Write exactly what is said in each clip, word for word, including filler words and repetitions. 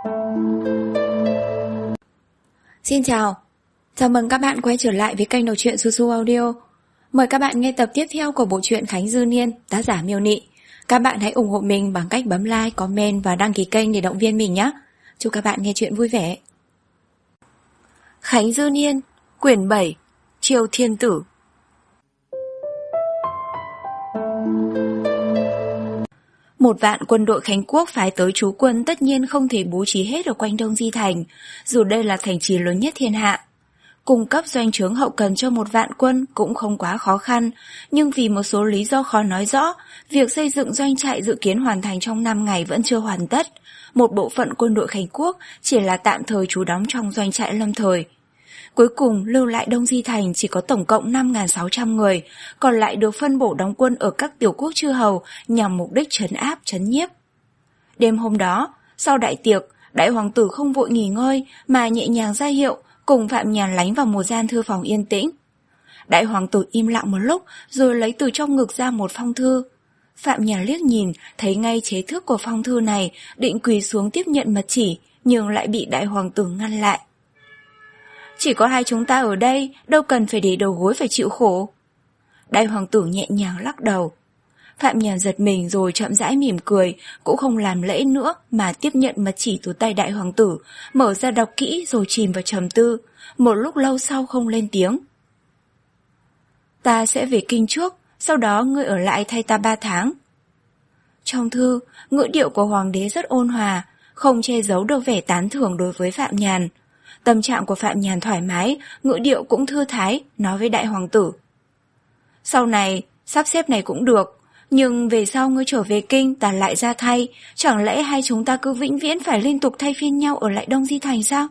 Xin chào, chào mừng các bạn quay trở lại với kênh đọc truyện Su Su Audio. Mời các bạn nghe tập tiếp theo của bộ truyện Khánh Dư Niên, tác giả Miêu Nị. Các bạn hãy ủng hộ mình bằng cách bấm like, comment và đăng ký kênh để động viên mình nhé. Chúc các bạn nghe truyện vui vẻ. Khánh Dư Niên, quyển bảy, Triều Thiên Tử. Một vạn quân đội Khánh Quốc phái tới trú quân tất nhiên không thể bố trí hết ở quanh Đông Di Thành, dù đây là thành trì lớn nhất thiên hạ. Cung cấp doanh trướng hậu cần cho một vạn quân cũng không quá khó khăn, nhưng vì một số lý do khó nói rõ, việc xây dựng doanh trại dự kiến hoàn thành trong năm ngày vẫn chưa hoàn tất. Một bộ phận quân đội Khánh Quốc chỉ là tạm thời trú đóng trong doanh trại lâm thời. Cuối cùng lưu lại Đông Di Thành chỉ có tổng cộng năm nghìn sáu trăm người, còn lại được phân bổ đóng quân ở các tiểu quốc chư hầu nhằm mục đích trấn áp, trấn nhiếp. Đêm hôm đó, sau đại tiệc, đại hoàng tử không vội nghỉ ngơi mà nhẹ nhàng ra hiệu, cùng Phạm Nhàn lánh vào một gian thư phòng yên tĩnh. Đại hoàng tử im lặng một lúc rồi lấy từ trong ngực ra một phong thư. Phạm Nhàn liếc nhìn, thấy ngay chế thức của phong thư này, định quỳ xuống tiếp nhận mật chỉ, nhưng lại bị đại hoàng tử ngăn lại. Chỉ có hai chúng ta ở đây, đâu cần phải để đầu gối phải chịu khổ. Đại hoàng tử nhẹ nhàng lắc đầu. Phạm Nhàn giật mình rồi chậm rãi mỉm cười, cũng không làm lễ nữa mà tiếp nhận mật chỉ từ tay đại hoàng tử, mở ra đọc kỹ rồi chìm vào trầm tư, một lúc lâu sau không lên tiếng. Ta sẽ về kinh trước, sau đó ngươi ở lại thay ta ba tháng. Trong thư, ngữ điệu của hoàng đế rất ôn hòa, không che giấu được vẻ tán thưởng đối với Phạm Nhàn. Tâm trạng của Phạm Nhàn thoải mái, ngữ điệu cũng thư thái, nói với đại hoàng tử. Sau này, sắp xếp này cũng được, nhưng về sau ngươi trở về kinh ta lại ra thay, chẳng lẽ hai chúng ta cứ vĩnh viễn phải liên tục thay phiên nhau ở lại Đông Di Thành sao?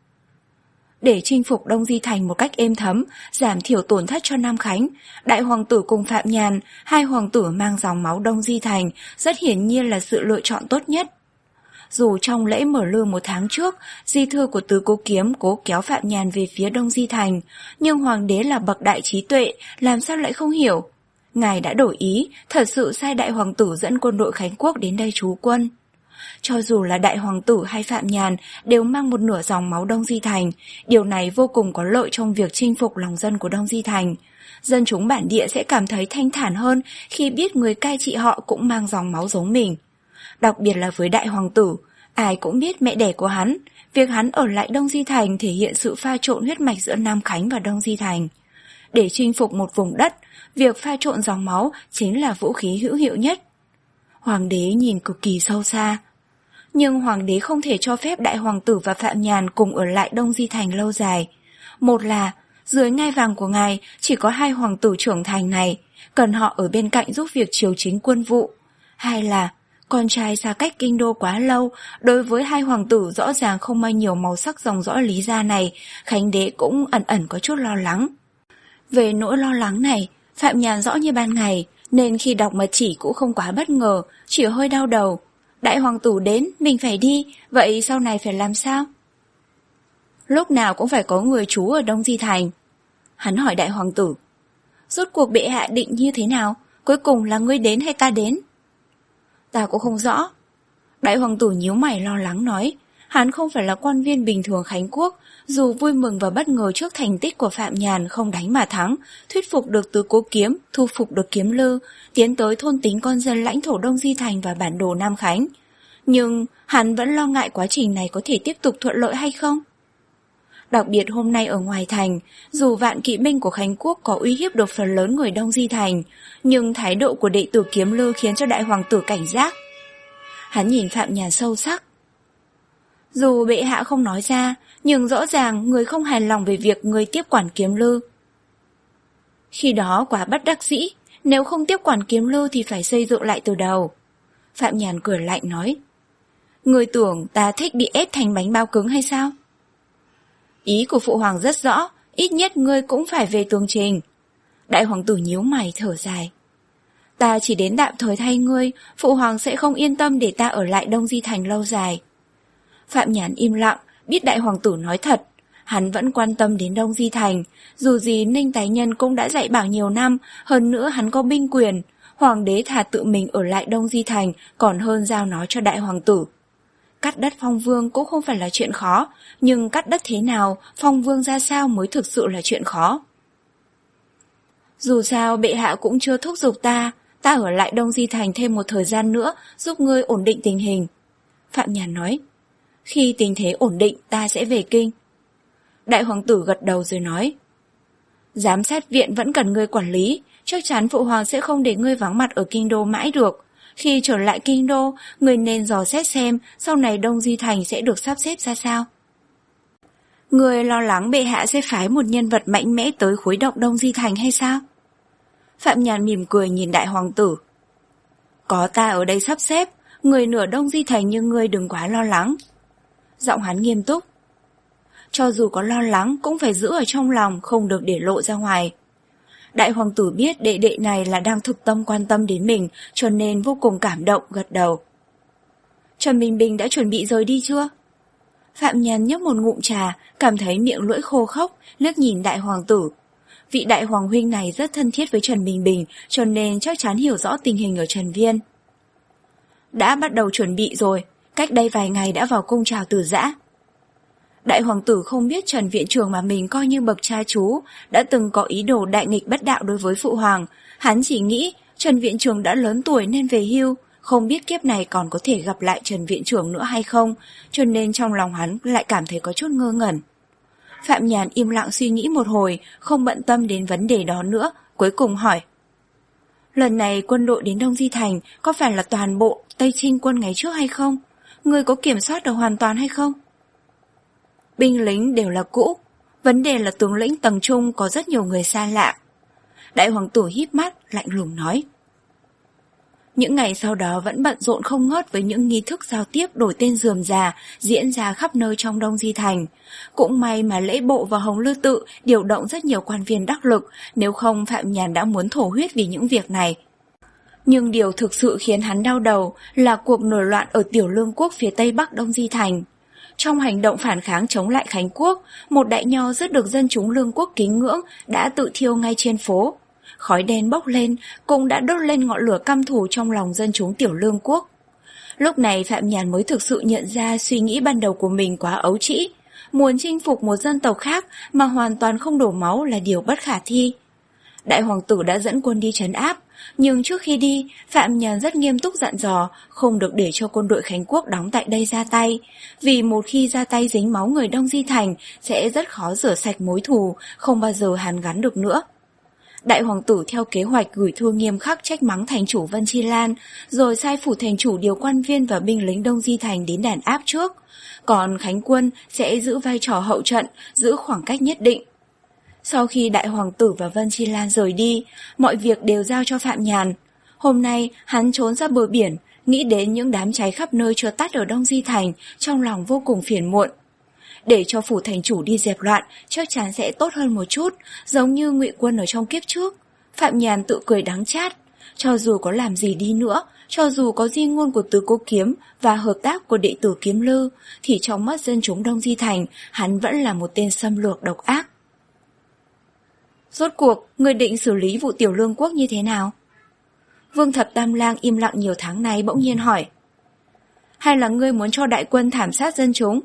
Để chinh phục Đông Di Thành một cách êm thấm, giảm thiểu tổn thất cho Nam Khánh, đại hoàng tử cùng Phạm Nhàn, hai hoàng tử mang dòng máu Đông Di Thành, rất hiển nhiên là sự lựa chọn tốt nhất. Dù trong lễ mở lương một tháng trước, di thư của Tứ Cố Kiếm cố kéo Phạm Nhàn về phía Đông Di Thành, nhưng hoàng đế là bậc đại trí tuệ, làm sao lại không hiểu? Ngài đã đổi ý, thật sự sai đại hoàng tử dẫn quân đội Khánh Quốc đến đây trú quân. Cho dù là đại hoàng tử hay Phạm Nhàn đều mang một nửa dòng máu Đông Di Thành, điều này vô cùng có lợi trong việc chinh phục lòng dân của Đông Di Thành. Dân chúng bản địa sẽ cảm thấy thanh thản hơn khi biết người cai trị họ cũng mang dòng máu giống mình. Đặc biệt là với đại hoàng tử, ai cũng biết mẹ đẻ của hắn, việc hắn ở lại Đông Di Thành thể hiện sự pha trộn huyết mạch giữa Nam Khánh và Đông Di Thành. Để chinh phục một vùng đất, việc pha trộn dòng máu chính là vũ khí hữu hiệu nhất. Hoàng đế nhìn cực kỳ sâu xa. Nhưng hoàng đế không thể cho phép đại hoàng tử và Phạm Nhàn cùng ở lại Đông Di Thành lâu dài. Một là, dưới ngai vàng của ngài chỉ có hai hoàng tử trưởng thành này, cần họ ở bên cạnh giúp việc triều chính quân vụ. Hai là, con trai xa cách kinh đô quá lâu, đối với hai hoàng tử rõ ràng không mang nhiều màu sắc dòng dõi lý gia này, Khánh đế cũng ẩn ẩn có chút lo lắng. Về nỗi lo lắng này, Phạm Nhàn rõ như ban ngày, nên khi đọc mật chỉ cũng không quá bất ngờ, chỉ hơi đau đầu. Đại hoàng tử đến, mình phải đi, vậy sau này phải làm sao? Lúc nào cũng phải có người trú ở Đông Di Thành. Hắn hỏi đại hoàng tử, rốt cuộc bệ hạ định như thế nào, cuối cùng là ngươi đến hay ta đến? Ta cũng không rõ. Đại hoàng tử nhíu mày lo lắng nói, hắn không phải là quan viên bình thường Khánh Quốc, dù vui mừng và bất ngờ trước thành tích của Phạm Nhàn không đánh mà thắng, thuyết phục được Tứ Cố Kiếm, thu phục được Kiếm Lư, tiến tới thôn tính con dân lãnh thổ Đông Di Thành và bản đồ Nam Khánh. Nhưng hắn vẫn lo ngại quá trình này có thể tiếp tục thuận lợi hay không? Đặc biệt hôm nay ở ngoài thành, dù vạn kỵ binh của Khánh Quốc có uy hiếp được phần lớn người Đông Di Thành, nhưng thái độ của đệ tử Kiếm Lư khiến cho đại hoàng tử cảnh giác. Hắn nhìn Phạm Nhàn sâu sắc. Dù bệ hạ không nói ra, nhưng rõ ràng người không hài lòng về việc người tiếp quản Kiếm Lư. Khi đó quá bất đắc dĩ, nếu không tiếp quản Kiếm Lư thì phải xây dựng lại từ đầu. Phạm Nhàn cười lạnh nói, người tưởng ta thích bị ép thành bánh bao cứng hay sao? Ý của phụ hoàng rất rõ, ít nhất ngươi cũng phải về tường trình. Đại hoàng tử nhíu mày thở dài. Ta chỉ đến tạm thời thay ngươi, phụ hoàng sẽ không yên tâm để ta ở lại Đông Di Thành lâu dài. Phạm Nhàn im lặng, biết đại hoàng tử nói thật. Hắn vẫn quan tâm đến Đông Di Thành, dù gì Ninh Tái Nhân cũng đã dạy bảo nhiều năm, hơn nữa hắn có binh quyền. Hoàng đế thà tự mình ở lại Đông Di Thành còn hơn giao nó cho đại hoàng tử. cắt đất phong vương cũng không phải là chuyện khó, nhưng cắt đất thế nào, phong vương ra sao mới thực sự là chuyện khó. Dù sao bệ hạ cũng chưa thúc giục ta, ta ở lại Đông Di Thành thêm một thời gian nữa giúp ngươi ổn định tình hình. Phạm Nhàn nói, khi tình thế ổn định ta sẽ về kinh. Đại hoàng tử gật đầu rồi nói, giám sát viện vẫn cần ngươi quản lý, chắc chắn phụ hoàng sẽ không để ngươi vắng mặt ở kinh đô mãi được. Khi trở lại kinh đô, ngươi nên dò xét xem sau này Đông Di Thành sẽ được sắp xếp ra sao. Ngươi lo lắng bệ hạ sẽ phái một nhân vật mạnh mẽ tới khuấy động Đông Di Thành hay sao? Phạm Nhàn mỉm cười nhìn đại hoàng tử. Có ta ở đây sắp xếp, người nửa Đông Di Thành như ngươi đừng quá lo lắng. Giọng hắn nghiêm túc. Cho dù có lo lắng cũng phải giữ ở trong lòng, không được để lộ ra ngoài. Đại hoàng tử biết đệ đệ này là đang thực tâm quan tâm đến mình, cho nên vô cùng cảm động, gật đầu. Trần Bình Bình đã chuẩn bị rời đi chưa? Phạm Nhàn nhấp một ngụm trà, cảm thấy miệng lưỡi khô khốc, liếc nhìn đại hoàng tử. Vị đại hoàng huynh này rất thân thiết với Trần Bình Bình, cho nên chắc chắn hiểu rõ tình hình ở Trần Viên. Đã bắt đầu chuẩn bị rồi, cách đây vài ngày đã vào cung chào từ giã. Đại hoàng tử không biết Trần viện trưởng mà mình coi như bậc cha chú đã từng có ý đồ đại nghịch bất đạo đối với phụ hoàng. Hắn chỉ nghĩ Trần viện trưởng đã lớn tuổi nên về hưu, không biết kiếp này còn có thể gặp lại Trần viện trưởng nữa hay không, cho nên trong lòng hắn lại cảm thấy có chút ngơ ngẩn. Phạm Nhàn im lặng suy nghĩ một hồi, không bận tâm đến vấn đề đó nữa, cuối cùng hỏi. Lần này quân đội đến Đông Di Thành có phải là toàn bộ Tây Trinh quân ngày trước hay không? Người có kiểm soát được hoàn toàn hay không? Binh lính đều là cũ, vấn đề là tướng lĩnh tầng trung có rất nhiều người xa lạ. Đại hoàng tử híp mắt, lạnh lùng nói. Những ngày sau đó vẫn bận rộn không ngớt với những nghi thức giao tiếp đổi tên rườm rà diễn ra khắp nơi trong Đông Di Thành. Cũng may mà lễ bộ và Hồng Lư Tự điều động rất nhiều quan viên đắc lực, nếu không Phạm Nhàn đã muốn thổ huyết vì những việc này. Nhưng điều thực sự khiến hắn đau đầu là cuộc nổi loạn ở Tiểu Lương Quốc phía tây bắc Đông Di Thành. Trong hành động phản kháng chống lại Khánh Quốc, một đại nho rất được dân chúng Lương Quốc kính ngưỡng đã tự thiêu ngay trên phố. Khói đen bốc lên, cũng đã đốt lên ngọn lửa căm thù trong lòng dân chúng Tiểu Lương Quốc. Lúc này Phạm Nhàn mới thực sự nhận ra suy nghĩ ban đầu của mình quá ấu trĩ. Muốn chinh phục một dân tộc khác mà hoàn toàn không đổ máu là điều bất khả thi. Đại hoàng tử đã dẫn quân đi trấn áp, nhưng trước khi đi, Phạm Nhàn rất nghiêm túc dặn dò không được để cho quân đội Khánh Quốc đóng tại đây ra tay, vì một khi ra tay dính máu người Đông Di Thành sẽ rất khó rửa sạch mối thù, không bao giờ hàn gắn được nữa. Đại hoàng tử theo kế hoạch gửi thư nghiêm khắc trách mắng thành chủ Vân Chi Lan, rồi sai phủ thành chủ điều quan viên và binh lính Đông Di Thành đến đàn áp trước, còn Khánh quân sẽ giữ vai trò hậu trận, giữ khoảng cách nhất định. Sau khi đại hoàng tử và Vân Chi Lan rời đi, mọi việc đều giao cho Phạm Nhàn. Hôm nay, hắn trốn ra bờ biển, nghĩ đến những đám cháy khắp nơi chưa tắt ở Đông Di Thành, trong lòng vô cùng phiền muộn. Để cho phủ thành chủ đi dẹp loạn, chắc chắn sẽ tốt hơn một chút, giống như Ngụy Quân ở trong kiếp trước. Phạm Nhàn tự cười đắng chát. Cho dù có làm gì đi nữa, cho dù có di ngôn của Tứ Cố Kiếm và hợp tác của đệ tử Kiếm Lư, thì trong mắt dân chúng Đông Di Thành, hắn vẫn là một tên xâm lược độc ác. Rốt cuộc, người định xử lý vụ Tiểu Lương Quốc như thế nào? Vương Thập Tam Lang im lặng nhiều tháng nay bỗng nhiên hỏi. Hay là ngươi muốn cho đại quân thảm sát dân chúng?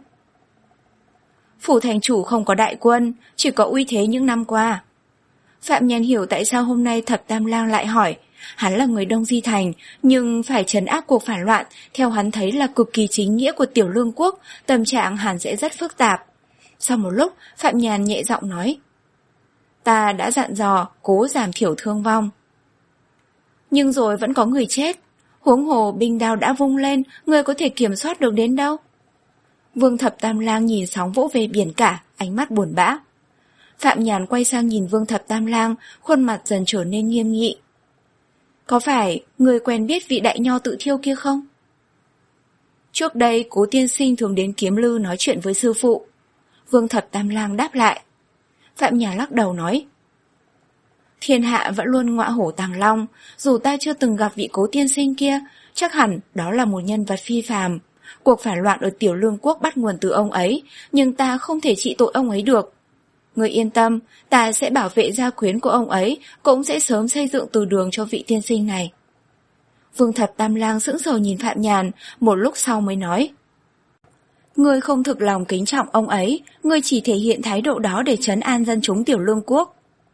Phủ thành chủ không có đại quân, chỉ có uy thế những năm qua. Phạm Nhàn hiểu tại sao hôm nay Thập Tam Lang lại hỏi. Hắn là người Đông Di Thành, nhưng phải trấn áp cuộc phản loạn, theo hắn thấy là cực kỳ chính nghĩa của Tiểu Lương Quốc, tâm trạng hắn sẽ rất phức tạp. Sau một lúc, Phạm Nhàn nhẹ giọng nói. Ta đã dặn dò, cố giảm thiểu thương vong. Nhưng rồi vẫn có người chết. Huống hồ binh đao đã vung lên, người có thể kiểm soát được đến đâu? Vương Thập Tam Lang nhìn sóng vỗ về biển cả, ánh mắt buồn bã. Phạm Nhàn quay sang nhìn Vương Thập Tam Lang, khuôn mặt dần trở nên nghiêm nghị. Có phải người quen biết vị đại nho tự thiêu kia không? Trước đây Cố tiên sinh thường đến Kiếm Lư nói chuyện với sư phụ. Vương Thập Tam Lang đáp lại. Phạm Nhàn lắc đầu nói. Thiên hạ vẫn luôn ngọa hổ tàng long, dù ta chưa từng gặp vị Cố tiên sinh kia, chắc hẳn đó là một nhân vật phi phàm. Cuộc phản loạn ở Tiểu Lương Quốc bắt nguồn từ ông ấy, nhưng ta không thể trị tội ông ấy được. Người yên tâm, ta sẽ bảo vệ gia quyến của ông ấy, cũng sẽ sớm xây dựng từ đường cho vị tiên sinh này. Vương Thập Tam Lang sững sờ nhìn Phạm Nhàn, một lúc sau mới nói. Ngươi không thực lòng kính trọng ông ấy, ngươi chỉ thể hiện thái độ đó để trấn an dân chúng Tiểu Lương Quốc.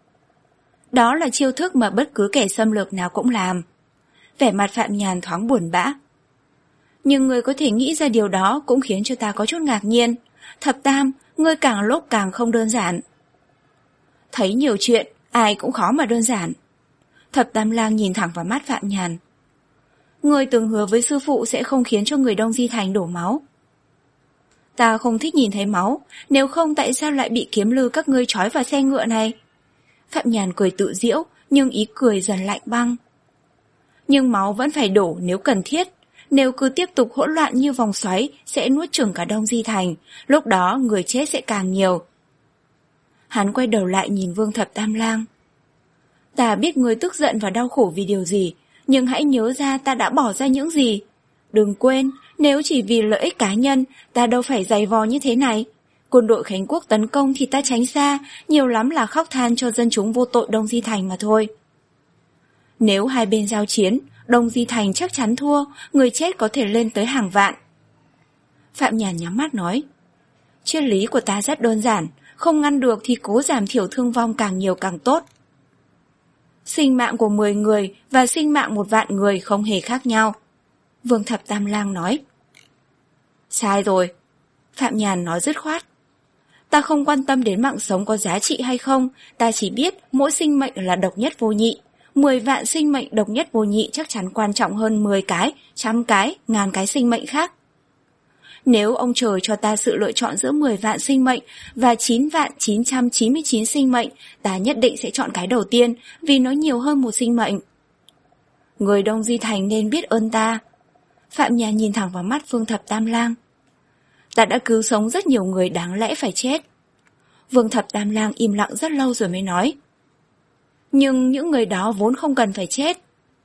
Đó là chiêu thức mà bất cứ kẻ xâm lược nào cũng làm. Vẻ mặt Phạm Nhàn thoáng buồn bã. Nhưng ngươi có thể nghĩ ra điều đó cũng khiến cho ta có chút ngạc nhiên. Thập Tam, ngươi càng lúc càng không đơn giản. Thấy nhiều chuyện, ai cũng khó mà đơn giản. Thập Tam Lang nhìn thẳng vào mắt Phạm Nhàn. Ngươi từng hứa với sư phụ sẽ không khiến cho người Đông Di Thành đổ máu. Ta không thích nhìn thấy máu, nếu không tại sao lại bị kiếm lư các ngươi trói vào xe ngựa này? Phạm Nhàn cười tự giễu, nhưng ý cười dần lạnh băng. Nhưng máu vẫn phải đổ nếu cần thiết. Nếu cứ tiếp tục hỗn loạn như vòng xoáy sẽ nuốt chửng cả Đông Di Thành, lúc đó người chết sẽ càng nhiều. Hắn quay đầu lại nhìn Vương Thập Tam Lang. Ta biết ngươi tức giận và đau khổ vì điều gì, nhưng hãy nhớ ra ta đã bỏ ra những gì. Đừng quên, nếu chỉ vì lợi ích cá nhân, ta đâu phải giày vò như thế này. Quân đội Khánh Quốc tấn công thì ta tránh xa, nhiều lắm là khóc than cho dân chúng vô tội Đông Di Thành mà thôi. Nếu hai bên giao chiến, Đông Di Thành chắc chắn thua, người chết có thể lên tới hàng vạn. Phạm Nhàn nhắm mắt nói. Triết lý của ta rất đơn giản, không ngăn được thì cố giảm thiểu thương vong càng nhiều càng tốt. Sinh mạng của mười người và sinh mạng một vạn người không hề khác nhau. Vương Thập Tam Lang nói. Sai rồi. Phạm Nhàn nói dứt khoát. Ta không quan tâm đến mạng sống có giá trị hay không, ta chỉ biết mỗi sinh mệnh là độc nhất vô nhị. Mười vạn sinh mệnh độc nhất vô nhị chắc chắn quan trọng hơn mười cái, trăm cái, ngàn cái sinh mệnh khác. Nếu ông trời cho ta sự lựa chọn giữa mười vạn sinh mệnh và chín vạn chín trăm chín mươi chín sinh mệnh, ta nhất định sẽ chọn cái đầu tiên vì nó nhiều hơn một sinh mệnh. Người Đông Di Thành nên biết ơn ta. Phạm Nhàn nhìn thẳng vào mắt Vương Thập Tam Lang. Ta đã cứu sống rất nhiều người đáng lẽ phải chết. Vương Thập Tam Lang im lặng rất lâu rồi mới nói. Nhưng những người đó vốn không cần phải chết.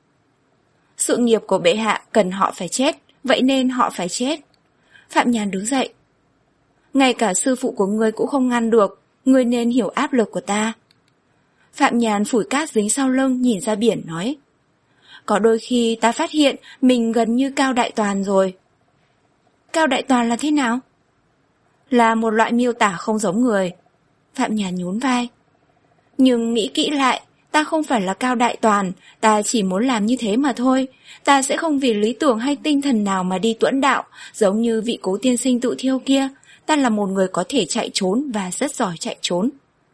Sự nghiệp của bệ hạ cần họ phải chết, vậy nên họ phải chết. Phạm Nhàn đứng dậy. Ngay cả sư phụ của ngươi cũng không ngăn được, ngươi nên hiểu áp lực của ta. Phạm Nhàn phủi cát dính sau lưng nhìn ra biển nói. Có đôi khi ta phát hiện mình gần như Cao Đại Toàn rồi. Cao Đại Toàn là thế nào? Là một loại miêu tả không giống người. Phạm Nhàn nhún vai. Nhưng nghĩ kỹ lại, ta không phải là Cao Đại Toàn, ta chỉ muốn làm như thế mà thôi. Ta sẽ không vì lý tưởng hay tinh thần nào mà đi tuẫn đạo, giống như vị Cố tiên sinh tự thiêu kia. Ta là một người có thể chạy trốn và rất giỏi chạy trốn.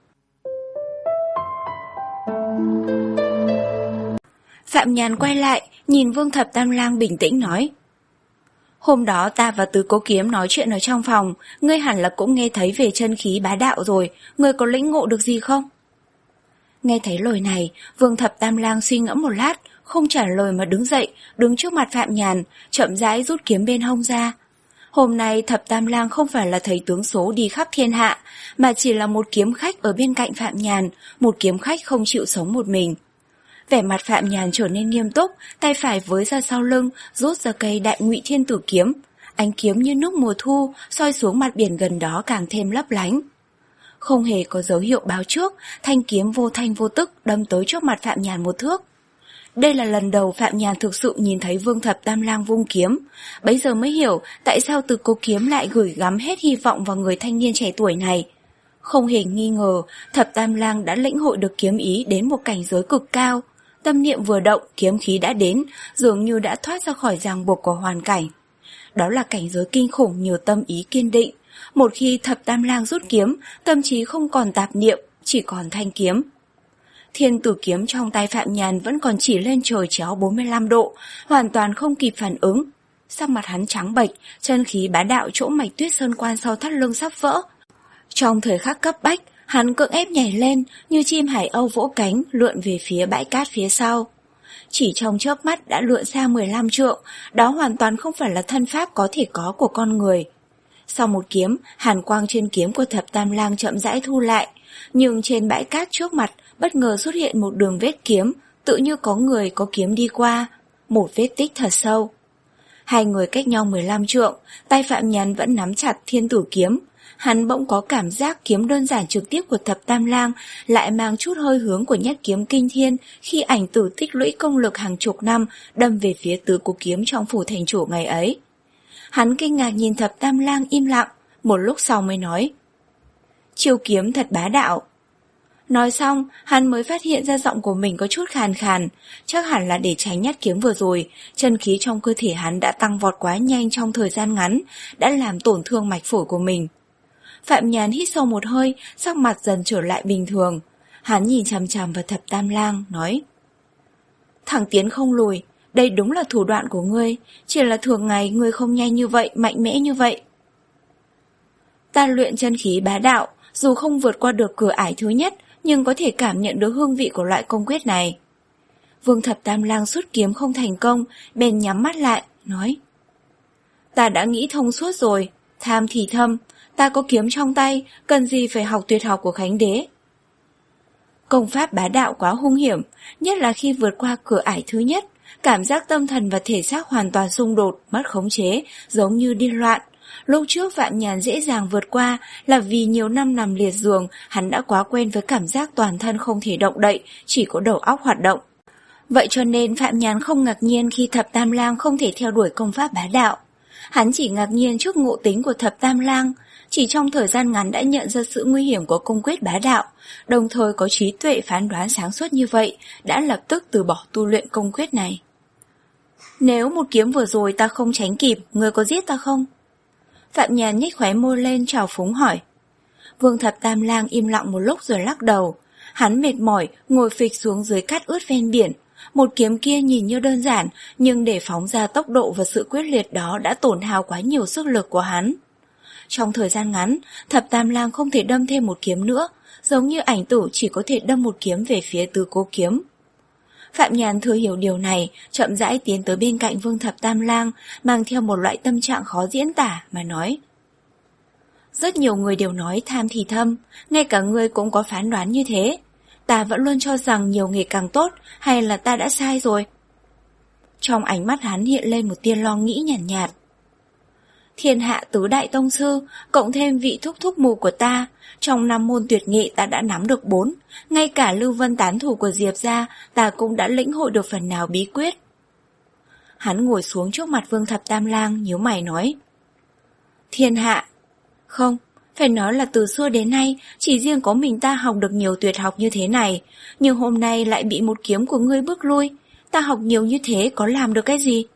Phạm Nhàn quay lại, nhìn Vương Thập Tam Lang bình tĩnh nói. Hôm đó ta và Tứ Cố Kiếm nói chuyện ở trong phòng, ngươi hẳn là cũng nghe thấy về chân khí bá đạo rồi, ngươi có lĩnh ngộ được gì không? Nghe thấy lời này, Vương Thập Tam Lang suy ngẫm một lát, không trả lời mà đứng dậy, đứng trước mặt Phạm Nhàn, chậm rãi rút kiếm bên hông ra. Hôm nay Thập Tam Lang không phải là thầy tướng số đi khắp thiên hạ, mà chỉ là một kiếm khách ở bên cạnh Phạm Nhàn, một kiếm khách không chịu sống một mình. Vẻ mặt Phạm Nhàn trở nên nghiêm túc, tay phải với ra sau lưng, rút ra cây Đại Ngụy Thiên Tử kiếm. Ánh kiếm như nước mùa thu, soi xuống mặt biển gần đó càng thêm lấp lánh. Không hề có dấu hiệu báo trước, thanh kiếm vô thanh vô tức đâm tới trước mặt Phạm Nhàn một thước. Đây là lần đầu Phạm Nhàn thực sự nhìn thấy Vương Thập Tam Lang vung kiếm, bấy giờ mới hiểu tại sao Tứ Cố Kiếm lại gửi gắm hết hy vọng vào người thanh niên trẻ tuổi này. Không hề nghi ngờ, Thập Tam Lang đã lĩnh hội được kiếm ý đến một cảnh giới cực cao. Tâm niệm vừa động, kiếm khí đã đến, dường như đã thoát ra khỏi ràng buộc của hoàn cảnh. Đó là cảnh giới kinh khủng nhờ tâm ý kiên định. Một khi Thập Tam Lang rút kiếm, tâm trí không còn tạp niệm, chỉ còn thanh kiếm. Thiên Tử kiếm trong tay Phạm Nhàn vẫn còn chỉ lên trời chéo bốn mươi lăm độ, hoàn toàn không kịp phản ứng. Sắc mặt hắn trắng bệch, chân khí bá đạo chỗ mạch Tuyết Sơn Quan sau thắt lưng sắp vỡ. Trong thời khắc cấp bách, hắn cưỡng ép nhảy lên, như chim hải âu vỗ cánh, lượn về phía bãi cát phía sau. Chỉ trong chớp mắt đã lượn xa mười lăm trượng, đó hoàn toàn không phải là thân pháp có thể có của con người. Sau một kiếm, hàn quang trên kiếm của Thập Tam Lang chậm rãi thu lại, nhưng trên bãi cát trước mặt bất ngờ xuất hiện một đường vết kiếm, tự như có người có kiếm đi qua, một vết tích thật sâu. Hai người cách nhau mười lăm trượng, tay Phạm Nhàn vẫn nắm chặt Thiên Tử kiếm. Hắn bỗng có cảm giác kiếm đơn giản trực tiếp của Thập Tam Lang lại mang chút hơi hướng của nhất kiếm kinh thiên khi ảnh tử tích lũy công lực hàng chục năm đâm về phía Tứ Cố Kiếm trong phủ thành chủ ngày ấy. Hắn kinh ngạc nhìn Thập Tam Lang im lặng, một lúc sau mới nói: chiêu kiếm thật bá đạo. Nói xong, hắn mới phát hiện ra giọng của mình có chút khàn khàn, chắc hẳn là để tránh nhát kiếm vừa rồi, chân khí trong cơ thể hắn đã tăng vọt quá nhanh trong thời gian ngắn, đã làm tổn thương mạch phổi của mình. Phạm Nhàn hít sâu một hơi, sắc mặt dần trở lại bình thường. Hắn nhìn chằm chằm vào Thập Tam Lang, nói: thẳng tiến không lùi, đây đúng là thủ đoạn của ngươi, chỉ là thường ngày ngươi không nhanh như vậy, mạnh mẽ như vậy. Ta luyện chân khí bá đạo, dù không vượt qua được cửa ải thứ nhất, nhưng có thể cảm nhận được hương vị của loại công quyết này. Vương Thập Tam Lang xuất kiếm không thành công, bèn nhắm mắt lại, nói: ta đã nghĩ thông suốt rồi, tham thì thâm, ta có kiếm trong tay, cần gì phải học tuyệt học của Khánh Đế. Công pháp bá đạo quá hung hiểm, nhất là khi vượt qua cửa ải thứ nhất, cảm giác tâm thần và thể xác hoàn toàn xung đột, mất khống chế, giống như điên loạn. Lúc trước Phạm Nhàn dễ dàng vượt qua là vì nhiều năm nằm liệt giường, hắn đã quá quen với cảm giác toàn thân không thể động đậy, chỉ có đầu óc hoạt động. Vậy cho nên Phạm Nhàn không ngạc nhiên khi Thập Tam Lang không thể theo đuổi công pháp bá đạo. Hắn chỉ ngạc nhiên trước ngộ tính của Thập Tam Lang, chỉ trong thời gian ngắn đã nhận ra sự nguy hiểm của công quyết bá đạo, đồng thời có trí tuệ phán đoán sáng suốt như vậy, đã lập tức từ bỏ tu luyện công quyết này. Nếu một kiếm vừa rồi ta không tránh kịp, ngươi có giết ta không? Phạm Nhàn nhếch khóe môi lên trào phúng hỏi. Vương Thập Tam Lang im lặng một lúc rồi lắc đầu. Hắn mệt mỏi, ngồi phịch xuống dưới cát ướt ven biển. Một kiếm kia nhìn như đơn giản, nhưng để phóng ra tốc độ và sự quyết liệt đó đã tổn hao quá nhiều sức lực của hắn. Trong thời gian ngắn, Thập Tam Lang không thể đâm thêm một kiếm nữa, giống như Ảnh Tử chỉ có thể đâm một kiếm về phía Tứ Cố Kiếm. Phạm Nhàn thừa hiểu điều này, chậm rãi tiến tới bên cạnh Vương Thập Tam Lang, mang theo một loại tâm trạng khó diễn tả mà nói: rất nhiều người đều nói tham thì thâm, ngay cả ngươi cũng có phán đoán như thế. Ta vẫn luôn cho rằng nhiều nghề càng tốt, hay là ta đã sai rồi? Trong ánh mắt hắn hiện lên một tia lo nghĩ nhàn nhạt, nhạt. Thiên hạ tứ đại tông sư, cộng thêm vị thúc thúc mù của ta, trong năm môn tuyệt nghệ ta đã nắm được bốn, ngay cả Lưu Vân tán thủ của Diệp gia ta cũng đã lĩnh hội được phần nào bí quyết. Hắn ngồi xuống trước mặt Vương Thập Tam Lang, nhíu mày nói: thiên hạ? Không, phải nói là từ xưa đến nay, chỉ riêng có mình ta học được nhiều tuyệt học như thế này, nhưng hôm nay lại bị một kiếm của ngươi bước lui. Ta học nhiều như thế có làm được cái gì?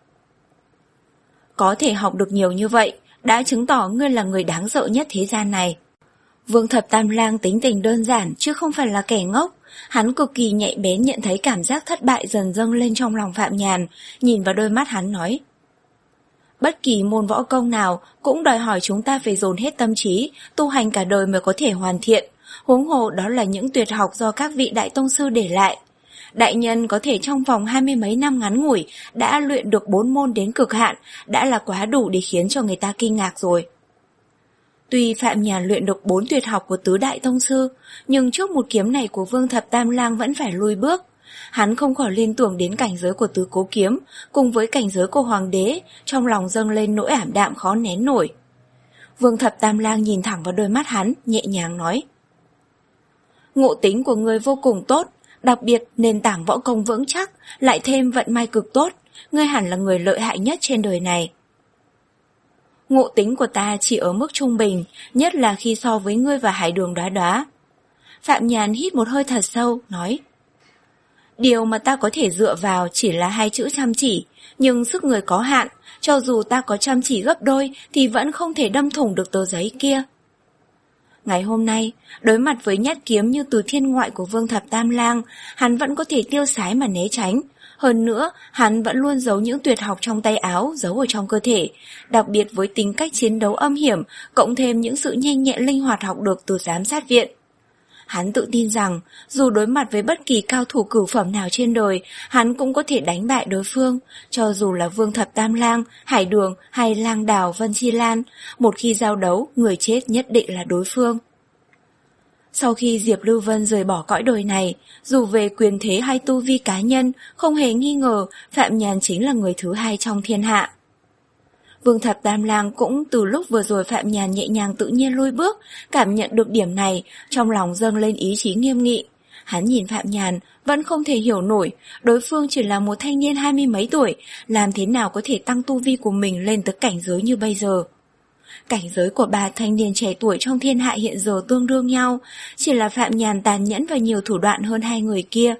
Có thể học được nhiều như vậy, đã chứng tỏ ngươi là người đáng sợ nhất thế gian này. Vương Thập Tam Lang tính tình đơn giản chứ không phải là kẻ ngốc. Hắn cực kỳ nhạy bén nhận thấy cảm giác thất bại dần dâng lên trong lòng Phạm Nhàn, nhìn vào đôi mắt hắn nói: bất kỳ môn võ công nào cũng đòi hỏi chúng ta phải dồn hết tâm trí, tu hành cả đời mới có thể hoàn thiện, huống hồ đó là những tuyệt học do các vị đại tông sư để lại. Đại nhân có thể trong vòng hai mươi mấy năm ngắn ngủi đã luyện được bốn môn đến cực hạn, đã là quá đủ để khiến cho người ta kinh ngạc rồi. Tuy Phạm Nhàn luyện được bốn tuyệt học của tứ đại tông sư, nhưng trước một kiếm này của Vương Thập Tam Lang vẫn phải lùi bước. Hắn không khỏi liên tưởng đến cảnh giới của Tứ Cố Kiếm, cùng với cảnh giới của Hoàng đế, trong lòng dâng lên nỗi ảm đạm khó nén nổi. Vương Thập Tam Lang nhìn thẳng vào đôi mắt hắn, nhẹ nhàng nói: ngộ tính của ngươi vô cùng tốt, đặc biệt nền tảng võ công vững chắc, lại thêm vận may cực tốt, ngươi hẳn là người lợi hại nhất trên đời này. Ngộ tính của ta chỉ ở mức trung bình, nhất là khi so với ngươi và Hải Đường Đóa Đóa. Phạm Nhàn hít một hơi thật sâu, nói: điều mà ta có thể dựa vào chỉ là hai chữ chăm chỉ, nhưng sức người có hạn, cho dù ta có chăm chỉ gấp đôi thì vẫn không thể đâm thủng được tờ giấy kia. Ngày hôm nay, đối mặt với nhát kiếm như từ thiên ngoại của Vương Thập Tam Lang, hắn vẫn có thể tiêu sái mà né tránh. Hơn nữa, hắn vẫn luôn giấu những tuyệt học trong tay áo, giấu ở trong cơ thể, đặc biệt với tính cách chiến đấu âm hiểm, cộng thêm những sự nhanh nhẹn linh hoạt học được từ giám sát viện. Hắn tự tin rằng, dù đối mặt với bất kỳ cao thủ cửu phẩm nào trên đời, hắn cũng có thể đánh bại đối phương, cho dù là Vương Thập Tam Lang, Hải Đường hay Lang Đào Vân Chi Lan, một khi giao đấu, người chết nhất định là đối phương. Sau khi Diệp Lưu Vân rời bỏ cõi đời này, dù về quyền thế hay tu vi cá nhân, không hề nghi ngờ Phạm Nhàn chính là người thứ hai trong thiên hạ. Vương Thập Tam Lang cũng từ lúc vừa rồi Phạm Nhàn nhẹ nhàng tự nhiên lui bước, cảm nhận được điểm này, trong lòng dâng lên ý chí nghiêm nghị. Hắn nhìn Phạm Nhàn, vẫn không thể hiểu nổi, đối phương chỉ là một thanh niên hai mươi mấy tuổi, làm thế nào có thể tăng tu vi của mình lên tới cảnh giới như bây giờ. Cảnh giới của ba thanh niên trẻ tuổi trong thiên hạ hiện giờ tương đương nhau, chỉ là Phạm Nhàn tàn nhẫn và nhiều thủ đoạn hơn hai người kia.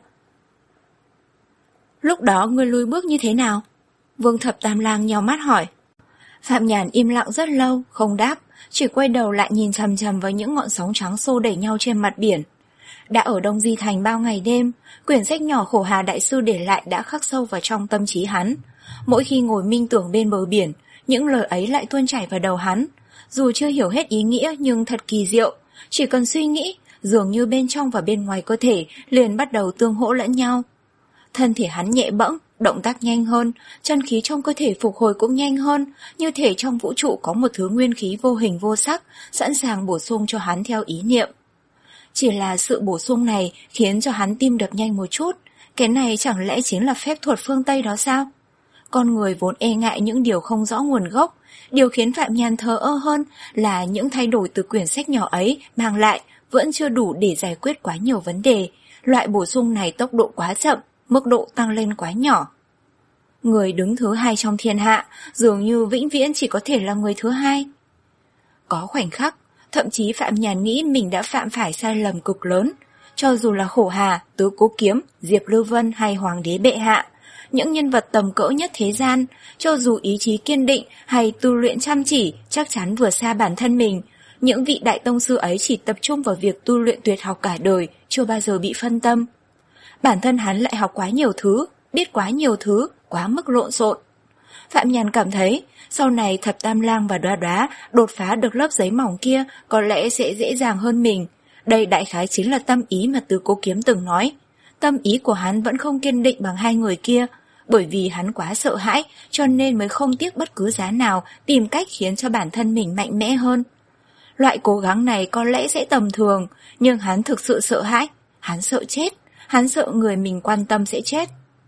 Lúc đó ngươi lùi bước như thế nào? Vương Thập Tam Lang nheo mắt hỏi. Phạm Nhàn im lặng rất lâu, không đáp, chỉ quay đầu lại nhìn chằm chằm vào những ngọn sóng trắng xô đẩy nhau trên mặt biển. Đã ở Đông Di Thành bao ngày đêm, quyển sách nhỏ Khổ Hà Đại Sư để lại đã khắc sâu vào trong tâm trí hắn. Mỗi khi ngồi minh tưởng bên bờ biển, những lời ấy lại tuôn chảy vào đầu hắn. Dù chưa hiểu hết ý nghĩa nhưng thật kỳ diệu, chỉ cần suy nghĩ, dường như bên trong và bên ngoài cơ thể liền bắt đầu tương hỗ lẫn nhau. Thân thể hắn nhẹ bẫng, động tác nhanh hơn, chân khí trong cơ thể phục hồi cũng nhanh hơn, như thể trong vũ trụ có một thứ nguyên khí vô hình vô sắc, sẵn sàng bổ sung cho hắn theo ý niệm. Chỉ là sự bổ sung này khiến cho hắn tim đập nhanh một chút, cái này chẳng lẽ chính là phép thuật phương Tây đó sao? Con người vốn e ngại những điều không rõ nguồn gốc, điều khiến Phạm Nhàn thờ ơ hơn là những thay đổi từ quyển sách nhỏ ấy mang lại vẫn chưa đủ để giải quyết quá nhiều vấn đề, loại bổ sung này tốc độ quá chậm, mức độ tăng lên quá nhỏ. Người đứng thứ hai trong thiên hạ dường như vĩnh viễn chỉ có thể là người thứ hai. Có khoảnh khắc, thậm chí Phạm Nhàn nghĩ mình đã phạm phải sai lầm cực lớn. Cho dù là Khổ Hà, Tứ Cố Kiếm, Diệp Lưu Vân hay Hoàng đế bệ hạ, những nhân vật tầm cỡ nhất thế gian, cho dù ý chí kiên định hay tu luyện chăm chỉ chắc chắn vượt xa bản thân mình, những vị đại tông sư ấy chỉ tập trung vào việc tu luyện tuyệt học cả đời, chưa bao giờ bị phân tâm. Bản thân hắn lại học quá nhiều thứ, biết quá nhiều thứ, quá mức lộn xộn. Phạm Nhàn cảm thấy, sau này Thập Tam Lang và Đoá Đoá đột phá được lớp giấy mỏng kia có lẽ sẽ dễ dàng hơn mình. Đây đại khái chính là tâm ý mà Tứ Cố Kiếm từng nói. Tâm ý của hắn vẫn không kiên định bằng hai người kia, bởi vì hắn quá sợ hãi cho nên mới không tiếc bất cứ giá nào tìm cách khiến cho bản thân mình mạnh mẽ hơn. Loại cố gắng này có lẽ sẽ tầm thường, nhưng hắn thực sự sợ hãi, hắn sợ chết, hắn sợ người mình quan tâm sẽ chết.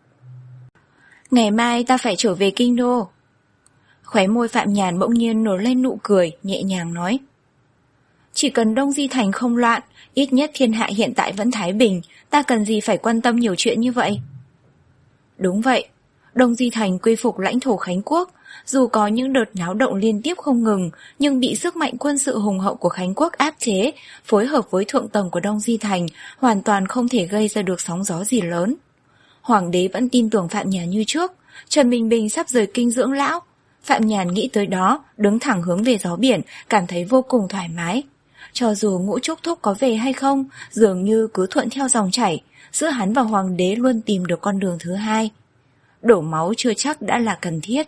Ngày mai ta phải trở về Kinh Đô. Khóe môi Phạm Nhàn bỗng nhiên nổi lên nụ cười, nhẹ nhàng nói. Chỉ cần Đông Di Thành không loạn, ít nhất thiên hạ hiện tại vẫn thái bình, ta cần gì phải quan tâm nhiều chuyện như vậy? Đúng vậy, Đông Di Thành quy phục lãnh thổ Khánh Quốc, dù có những đợt náo động liên tiếp không ngừng, nhưng bị sức mạnh quân sự hùng hậu của Khánh Quốc áp chế, phối hợp với thượng tầng của Đông Di Thành, hoàn toàn không thể gây ra được sóng gió gì lớn. Hoàng đế vẫn tin tưởng Phạm Nhàn như trước, Trần Bình Bình sắp rời kinh dưỡng lão. Phạm Nhàn nghĩ tới đó, đứng thẳng hướng về gió biển, cảm thấy vô cùng thoải mái. Cho dù Ngũ Trúc Thúc có về hay không, dường như cứ thuận theo dòng chảy, giữa hắn và Hoàng đế luôn tìm được con đường thứ hai. Đổ máu chưa chắc đã là cần thiết.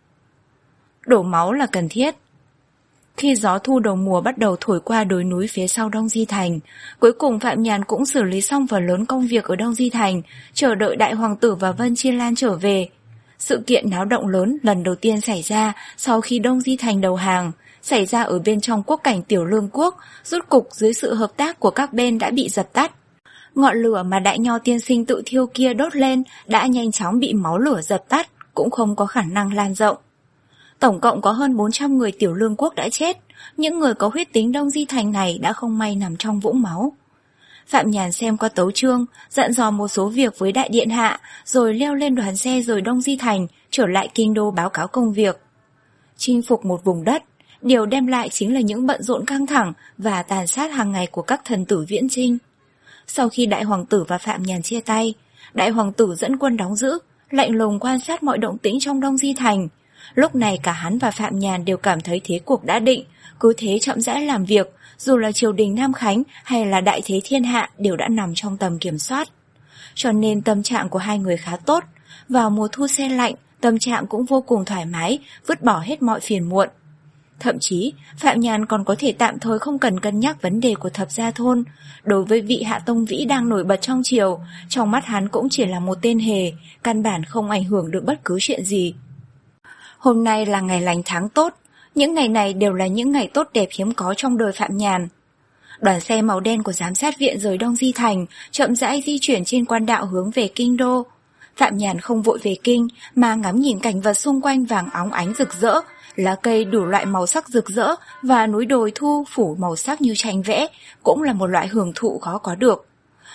Đổ máu là cần thiết. Khi gió thu đầu mùa bắt đầu thổi qua đồi núi phía sau Đông Di Thành, cuối cùng Phạm Nhàn cũng xử lý xong phần lớn công việc ở Đông Di Thành, chờ đợi Đại Hoàng tử và Vân Chi Lan trở về. Sự kiện náo động lớn lần đầu tiên xảy ra sau khi Đông Di Thành đầu hàng, xảy ra ở bên trong quốc cảnh Tiểu Lương Quốc, rốt cục dưới sự hợp tác của các bên đã bị dập tắt. Ngọn lửa mà Đại Nho tiên sinh tự thiêu kia đốt lên đã nhanh chóng bị máu lửa dập tắt, cũng không có khả năng lan rộng. Tổng cộng có hơn bốn trăm người Tiểu Lương Quốc đã chết, những người có huyết tính Đông Di Thành này đã không may nằm trong vũng máu. Phạm Nhàn xem qua tấu chương, dặn dò một số việc với đại điện hạ, rồi leo lên đoàn xe rời Đông Di Thành, trở lại kinh đô báo cáo công việc. Chinh phục một vùng đất, điều đem lại chính là những bận rộn căng thẳng và tàn sát hàng ngày của các thần tử viễn chinh. Sau khi Đại Hoàng tử và Phạm Nhàn chia tay, Đại Hoàng tử dẫn quân đóng giữ, lạnh lùng quan sát mọi động tĩnh trong Đông Di Thành. Lúc này cả hắn và Phạm Nhàn đều cảm thấy thế cuộc đã định, cứ thế chậm rãi làm việc, dù là triều đình Nam Khánh hay là đại thế thiên hạ đều đã nằm trong tầm kiểm soát. Cho nên tâm trạng của hai người khá tốt, vào mùa thu se lạnh, tâm trạng cũng vô cùng thoải mái, vứt bỏ hết mọi phiền muộn. Thậm chí, Phạm Nhàn còn có thể tạm thời không cần cân nhắc vấn đề của Thập Gia Thôn. Đối với vị Hạ Tông Vĩ đang nổi bật trong triều, trong mắt hắn cũng chỉ là một tên hề, căn bản không ảnh hưởng được bất cứ chuyện gì. Hôm nay là ngày lành tháng tốt, những ngày này đều là những ngày tốt đẹp hiếm có trong đời Phạm Nhàn. Đoàn xe màu đen của giám sát viện rời Đông Di Thành, chậm rãi di chuyển trên quan đạo hướng về kinh đô. Phạm Nhàn không vội về kinh, mà ngắm nhìn cảnh vật xung quanh vàng óng ánh rực rỡ, lá cây đủ loại màu sắc rực rỡ và núi đồi thu phủ màu sắc như tranh vẽ, cũng là một loại hưởng thụ khó có được.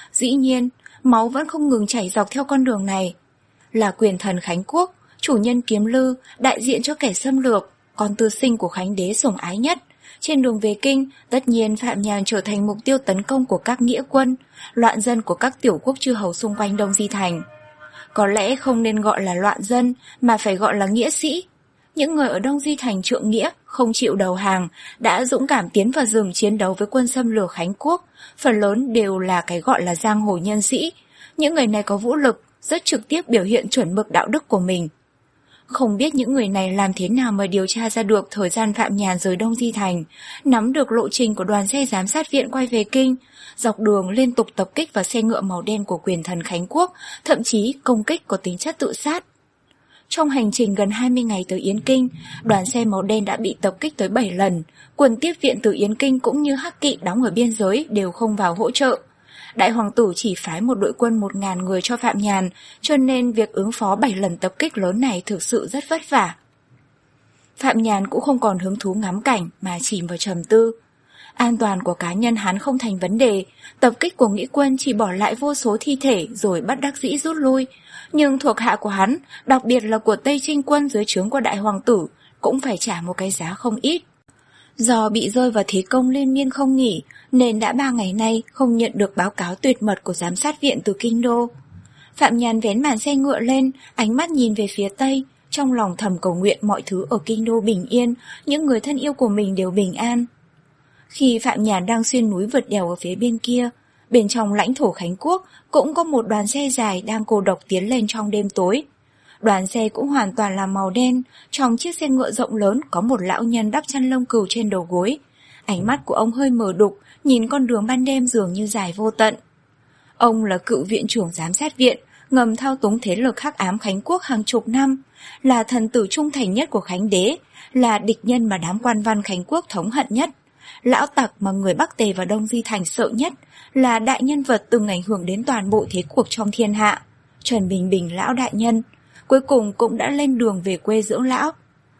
Dĩ nhiên, máu vẫn không ngừng chảy dọc theo con đường này. Là quyền thần Khánh Quốc, chủ nhân Kiếm Lư, đại diện cho kẻ xâm lược, con tư sinh của Khánh Đế sủng ái nhất. Trên đường về kinh, tất nhiên Phạm Nhàn trở thành mục tiêu tấn công của các nghĩa quân, loạn dân của các tiểu quốc chư hầu xung quanh Đông Di Thành. Có lẽ không nên gọi là loạn dân, mà phải gọi là nghĩa sĩ. Những người ở Đông Di Thành trượng nghĩa, không chịu đầu hàng, đã dũng cảm tiến vào rừng chiến đấu với quân xâm lược Khánh Quốc, phần lớn đều là cái gọi là giang hồ nhân sĩ. Những người này có vũ lực, rất trực tiếp biểu hiện chuẩn mực đạo đức của mình. Không biết những người này làm thế nào mà điều tra ra được thời gian Phạm Nhàn rời Đông Di Thành, nắm được lộ trình của đoàn xe giám sát viện quay về kinh, dọc đường liên tục tập kích vào xe ngựa màu đen của quyền thần Khánh Quốc, thậm chí công kích có tính chất tự sát. Trong hành trình gần hai mươi ngày tới Yến Kinh, đoàn xe màu đen đã bị tập kích tới bảy lần, quân tiếp viện từ Yến Kinh cũng như Hắc Kỵ đóng ở biên giới đều không vào hỗ trợ. Đại hoàng tử chỉ phái một đội quân một ngàn người cho Phạm Nhàn, cho nên việc ứng phó bảy lần tập kích lớn này thực sự rất vất vả. Phạm Nhàn cũng không còn hứng thú ngắm cảnh mà chìm vào trầm tư. An toàn của cá nhân hắn không thành vấn đề, tập kích của nghĩa quân chỉ bỏ lại vô số thi thể rồi bất đắc dĩ rút lui. Nhưng thuộc hạ của hắn, đặc biệt là của Tây Trinh quân dưới trướng của đại hoàng tử, cũng phải trả một cái giá không ít. Do bị rơi vào thế công liên miên không nghỉ, nên đã ba ngày nay không nhận được báo cáo tuyệt mật của giám sát viện từ kinh đô. Phạm Nhàn vén màn xe ngựa lên, ánh mắt nhìn về phía Tây, trong lòng thầm cầu nguyện mọi thứ ở kinh đô bình yên, những người thân yêu của mình đều bình an. Khi Phạm Nhàn đang xuyên núi vượt đèo ở phía bên kia, bên trong lãnh thổ Khánh Quốc cũng có một đoàn xe dài đang cô độc tiến lên trong đêm tối. Đoàn xe cũng hoàn toàn là màu đen, trong chiếc xe ngựa rộng lớn có một lão nhân đắp chăn lông cừu trên đầu gối. Ánh mắt của ông hơi mờ đục, nhìn con đường ban đêm dường như dài vô tận. Ông là cựu viện trưởng giám sát viện, ngầm thao túng thế lực hắc ám Khánh Quốc hàng chục năm, là thần tử trung thành nhất của Khánh Đế, là địch nhân mà đám quan văn Khánh Quốc thống hận nhất, lão tặc mà người Bắc Tề và Đông Di Thành sợ nhất, là đại nhân vật từng ảnh hưởng đến toàn bộ thế cuộc trong thiên hạ. Trần Bình Bình lão đại nhân, cuối cùng cũng đã lên đường về quê dưỡng lão.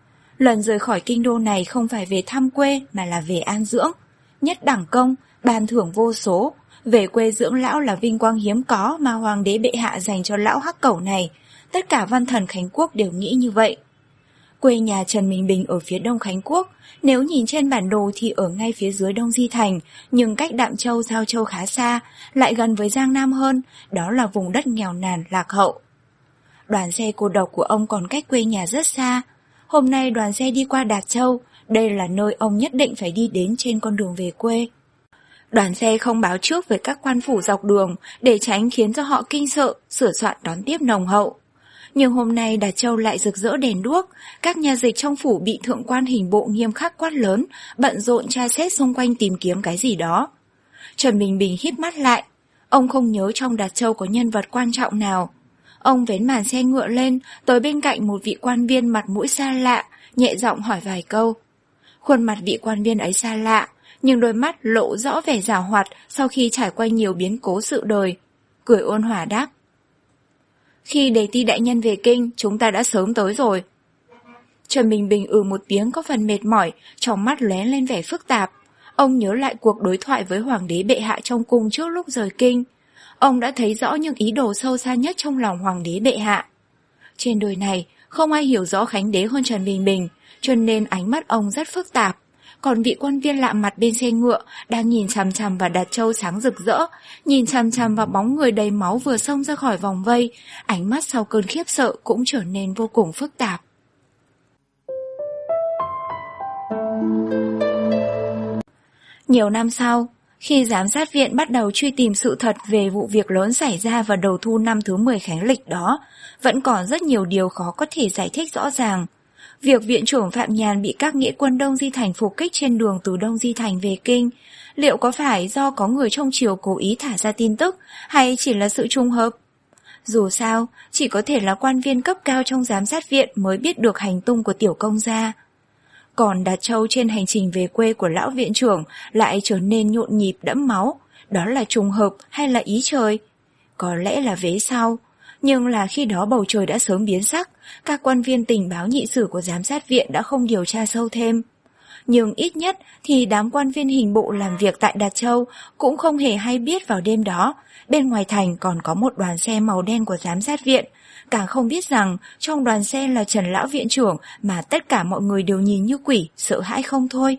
Lần rời khỏi kinh đô này không phải về thăm quê mà là về an dưỡng, nhất đẳng công, ban thưởng vô số. Về quê dưỡng lão là vinh quang hiếm có mà hoàng đế bệ hạ dành cho lão hắc cẩu này, tất cả văn thần Khánh Quốc đều nghĩ như vậy. Quê nhà Trần Bình Bình ở phía đông Khánh Quốc, nếu nhìn trên bản đồ thì ở ngay phía dưới Đông Di Thành, nhưng cách Đạm Châu, Giao Châu khá xa, lại gần với Giang Nam hơn, đó là vùng đất nghèo nàn, lạc hậu. Đoàn xe cô độc của ông còn cách quê nhà rất xa. Hôm nay đoàn xe đi qua Đạt Châu, đây là nơi ông nhất định phải đi đến trên con đường về quê. Đoàn xe không báo trước với các quan phủ dọc đường để tránh khiến cho họ kinh sợ, sửa soạn đón tiếp nồng hậu. Nhưng hôm nay Đạt Châu lại rực rỡ đèn đuốc, các nhà dịch trong phủ bị thượng quan hình bộ nghiêm khắc quát lớn, bận rộn tra xét xung quanh tìm kiếm cái gì đó. Trần Bình Bình híp mắt lại, ông không nhớ trong Đạt Châu có nhân vật quan trọng nào. Ông vén màn xe ngựa lên, tới bên cạnh một vị quan viên mặt mũi xa lạ, nhẹ giọng hỏi vài câu. Khuôn mặt vị quan viên ấy xa lạ, nhưng đôi mắt lộ rõ vẻ giảo hoạt sau khi trải qua nhiều biến cố sự đời. Cười ôn hòa đáp. Khi đề ti đại nhân về kinh, chúng ta đã sớm tới rồi. Trần Bình Bình ừ một tiếng có phần mệt mỏi, trong mắt lóe lên vẻ phức tạp. Ông nhớ lại cuộc đối thoại với hoàng đế bệ hạ trong cung trước lúc rời kinh. Ông đã thấy rõ những ý đồ sâu xa nhất trong lòng hoàng đế bệ hạ. Trên đời này, không ai hiểu rõ Khánh Đế hơn Trần Bình Bình, cho nên ánh mắt ông rất phức tạp. Còn vị quan viên lạ mặt bên xe ngựa đang nhìn chằm chằm vào Đạt Châu sáng rực rỡ, nhìn chằm chằm vào bóng người đầy máu vừa xông ra khỏi vòng vây, ánh mắt sau cơn khiếp sợ cũng trở nên vô cùng phức tạp. Nhiều năm sau, khi giám sát viện bắt đầu truy tìm sự thật về vụ việc lớn xảy ra vào đầu thu năm thứ mười khánh lịch đó, vẫn còn rất nhiều điều khó có thể giải thích rõ ràng. Việc viện trưởng Phạm Nhàn bị các nghĩa quân Đông Di Thành phục kích trên đường từ Đông Di Thành về kinh, liệu có phải do có người trong triều cố ý thả ra tin tức hay chỉ là sự trùng hợp? Dù sao, chỉ có thể là quan viên cấp cao trong giám sát viện mới biết được hành tung của tiểu công gia. Còn Đạt Châu trên hành trình về quê của lão viện trưởng lại trở nên nhộn nhịp đẫm máu, đó là trùng hợp hay là ý trời? Có lẽ là vế sau. Nhưng là khi đó bầu trời đã sớm biến sắc, các quan viên tình báo nhị sử của giám sát viện đã không điều tra sâu thêm. Nhưng ít nhất thì đám quan viên hình bộ làm việc tại Đạt Châu cũng không hề hay biết vào đêm đó, bên ngoài thành còn có một đoàn xe màu đen của giám sát viện, càng không biết rằng trong đoàn xe là Trần lão viện trưởng mà tất cả mọi người đều nhìn như quỷ, sợ hãi không thôi.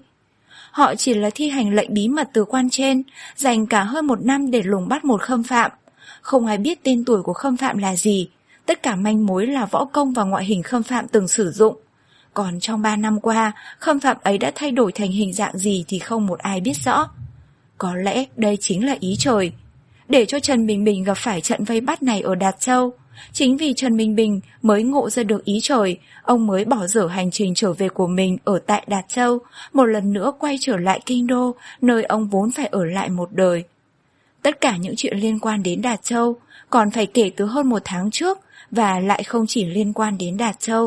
Họ chỉ là thi hành lệnh bí mật từ quan trên, dành cả hơn một năm để lùng bắt một khâm phạm. Không ai biết tên tuổi của khâm phạm là gì, tất cả manh mối là võ công và ngoại hình khâm phạm từng sử dụng. Còn trong ba năm qua, khâm phạm ấy đã thay đổi thành hình dạng gì thì không một ai biết rõ. Có lẽ đây chính là ý trời, để cho Trần Bình Bình gặp phải trận vây bắt này ở Đạt Châu. Chính vì Trần Bình Bình mới ngộ ra được ý trời, ông mới bỏ dở hành trình trở về của mình ở tại Đạt Châu, một lần nữa quay trở lại Kinh Đô, nơi ông vốn phải ở lại một đời. Tất cả những chuyện liên quan đến Đạt Châu còn phải kể từ hơn một tháng trước, và lại không chỉ liên quan đến Đạt Châu.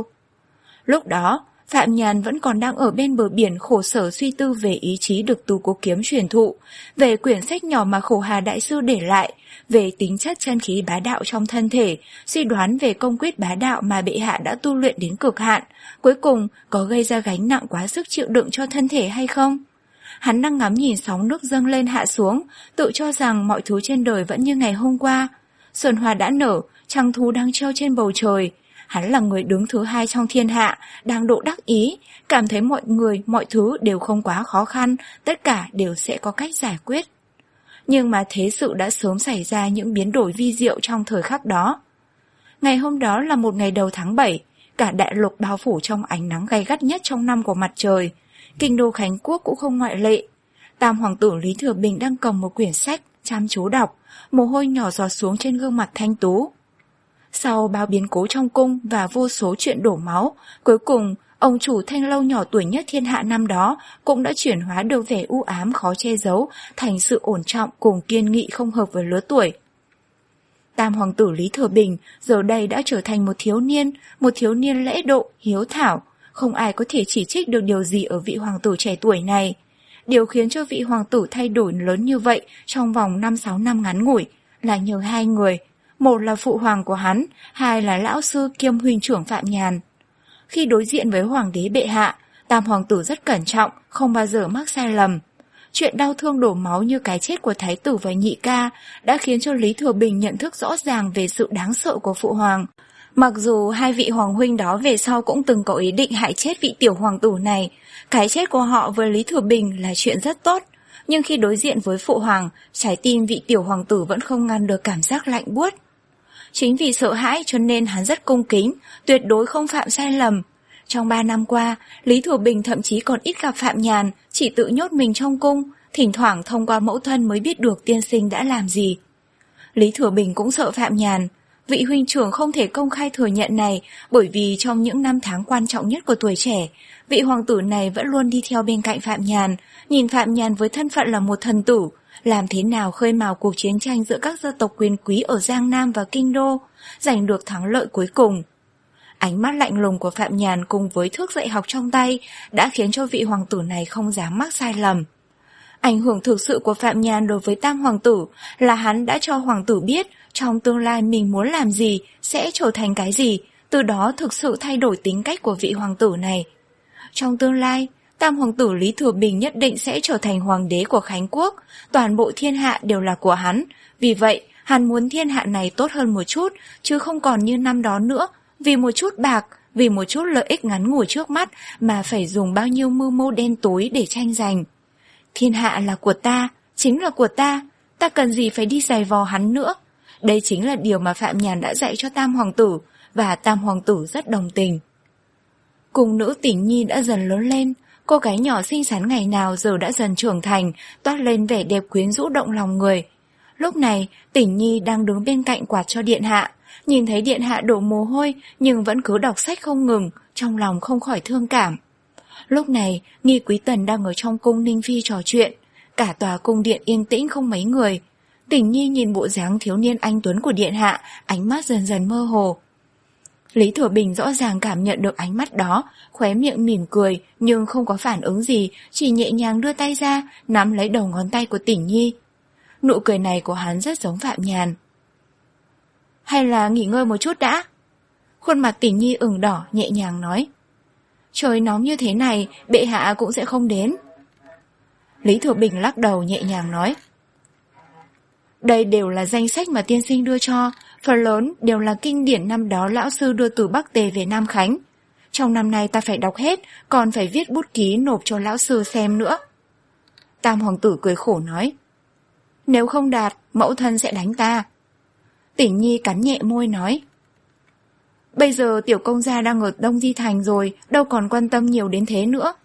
Lúc đó, Phạm Nhàn vẫn còn đang ở bên bờ biển khổ sở suy tư về ý chí được Tu Cố Kiếm truyền thụ, về quyển sách nhỏ mà Khổ Hà Đại Sư để lại, về tính chất chân khí bá đạo trong thân thể, suy đoán về công quyết bá đạo mà bệ hạ đã tu luyện đến cực hạn, cuối cùng có gây ra gánh nặng quá sức chịu đựng cho thân thể hay không? Hắn đang ngắm nhìn sóng nước dâng lên hạ xuống, tự cho rằng mọi thứ trên đời vẫn như ngày hôm qua. Xuân hoa đã nở, trăng thú đang treo trên bầu trời. Hắn là người đứng thứ hai trong thiên hạ, đang độ đắc ý, cảm thấy mọi người, mọi thứ đều không quá khó khăn, tất cả đều sẽ có cách giải quyết. Nhưng mà thế sự đã sớm xảy ra những biến đổi vi diệu trong thời khắc đó. Ngày hôm đó là một ngày đầu tháng bảy, cả đại lục bao phủ trong ánh nắng gay gắt nhất trong năm của mặt trời. Kinh đô Khánh Quốc cũng không ngoại lệ. Tam hoàng tử Lý Thừa Bình đang cầm một quyển sách, chăm chú đọc, mồ hôi nhỏ giọt xuống trên gương mặt thanh tú. Sau bao biến cố trong cung và vô số chuyện đổ máu, cuối cùng, ông chủ Thanh Lâu nhỏ tuổi nhất thiên hạ năm đó cũng đã chuyển hóa được vẻ u ám khó che giấu thành sự ổn trọng cùng kiên nghị không hợp với lứa tuổi. Tam hoàng tử Lý Thừa Bình giờ đây đã trở thành một thiếu niên, một thiếu niên lễ độ, hiếu thảo. Không ai có thể chỉ trích được điều gì ở vị hoàng tử trẻ tuổi này. Điều khiến cho vị hoàng tử thay đổi lớn như vậy trong vòng năm sáu năm ngắn ngủi là nhờ hai người. Một là phụ hoàng của hắn, hai là lão sư kiêm huynh trưởng Phạm Nhàn. Khi đối diện với hoàng đế bệ hạ, Tam hoàng tử rất cẩn trọng, không bao giờ mắc sai lầm. Chuyện đau thương đổ máu như cái chết của thái tử và nhị ca đã khiến cho Lý Thừa Bình nhận thức rõ ràng về sự đáng sợ của phụ hoàng. Mặc dù hai vị hoàng huynh đó về sau cũng từng có ý định hại chết vị tiểu hoàng tử này, cái chết của họ với Lý Thừa Bình là chuyện rất tốt. Nhưng khi đối diện với phụ hoàng, trái tim vị tiểu hoàng tử vẫn không ngăn được cảm giác lạnh buốt. Chính vì sợ hãi cho nên hắn rất cung kính, tuyệt đối không phạm sai lầm. Trong ba năm qua, Lý Thừa Bình thậm chí còn ít gặp Phạm Nhàn, chỉ tự nhốt mình trong cung, thỉnh thoảng thông qua mẫu thân mới biết được tiên sinh đã làm gì. Lý Thừa Bình cũng sợ Phạm Nhàn. Vị huynh trưởng không thể công khai thừa nhận này bởi vì trong những năm tháng quan trọng nhất của tuổi trẻ, vị hoàng tử này vẫn luôn đi theo bên cạnh Phạm Nhàn, nhìn Phạm Nhàn với thân phận là một thần tử, làm thế nào khơi mào cuộc chiến tranh giữa các gia tộc quyền quý ở Giang Nam và Kinh Đô, giành được thắng lợi cuối cùng. Ánh mắt lạnh lùng của Phạm Nhàn cùng với thước dạy học trong tay đã khiến cho vị hoàng tử này không dám mắc sai lầm. Ảnh hưởng thực sự của Phạm Nhàn đối với Tam hoàng tử là hắn đã cho hoàng tử biết trong tương lai mình muốn làm gì, sẽ trở thành cái gì, từ đó thực sự thay đổi tính cách của vị hoàng tử này. Trong tương lai, Tam hoàng tử Lý Thừa Bình nhất định sẽ trở thành hoàng đế của Khánh Quốc, toàn bộ thiên hạ đều là của hắn. Vì vậy, hắn muốn thiên hạ này tốt hơn một chút, chứ không còn như năm đó nữa, vì một chút bạc, vì một chút lợi ích ngắn ngủi trước mắt mà phải dùng bao nhiêu mưu mô đen tối để tranh giành. Thiên hạ là của ta, chính là của ta, ta cần gì phải đi giày vò hắn nữa. Đây chính là điều mà Phạm Nhàn đã dạy cho Tam hoàng tử, và Tam hoàng tử rất đồng tình. Cung nữ Tỉnh Nhi đã dần lớn lên, cô gái nhỏ xinh xắn ngày nào giờ đã dần trưởng thành, toát lên vẻ đẹp quyến rũ động lòng người. Lúc này, Tỉnh Nhi đang đứng bên cạnh quạt cho điện hạ, nhìn thấy điện hạ đổ mồ hôi nhưng vẫn cứ đọc sách không ngừng, trong lòng không khỏi thương cảm. Lúc này, Nghi Quý Tần đang ở trong cung Ninh Phi trò chuyện, cả tòa cung điện yên tĩnh không mấy người. Tỉnh Nhi nhìn bộ dáng thiếu niên anh tuấn của điện hạ, ánh mắt dần dần mơ hồ. Lý Thừa Bình rõ ràng cảm nhận được ánh mắt đó, khóe miệng mỉm cười nhưng không có phản ứng gì, chỉ nhẹ nhàng đưa tay ra, nắm lấy đầu ngón tay của Tỉnh Nhi. Nụ cười này của hắn rất giống Phạm Nhàn. Hay là nghỉ ngơi một chút đã? Khuôn mặt Tỉnh Nhi ửng đỏ, nhẹ nhàng nói. Trời nóng như thế này, bệ hạ cũng sẽ không đến. Lý Thừa Bình lắc đầu nhẹ nhàng nói. Đây đều là danh sách mà tiên sinh đưa cho, phần lớn đều là kinh điển năm đó lão sư đưa từ Bắc Tề về Nam Khánh. Trong năm nay ta phải đọc hết, còn phải viết bút ký nộp cho lão sư xem nữa. Tam hoàng tử cười khổ nói. Nếu không đạt, mẫu thân sẽ đánh ta. Tỉnh Nhi cắn nhẹ môi nói. Bây giờ tiểu công gia đang ở Đông Di Thành rồi, đâu còn quan tâm nhiều đến thế nữa.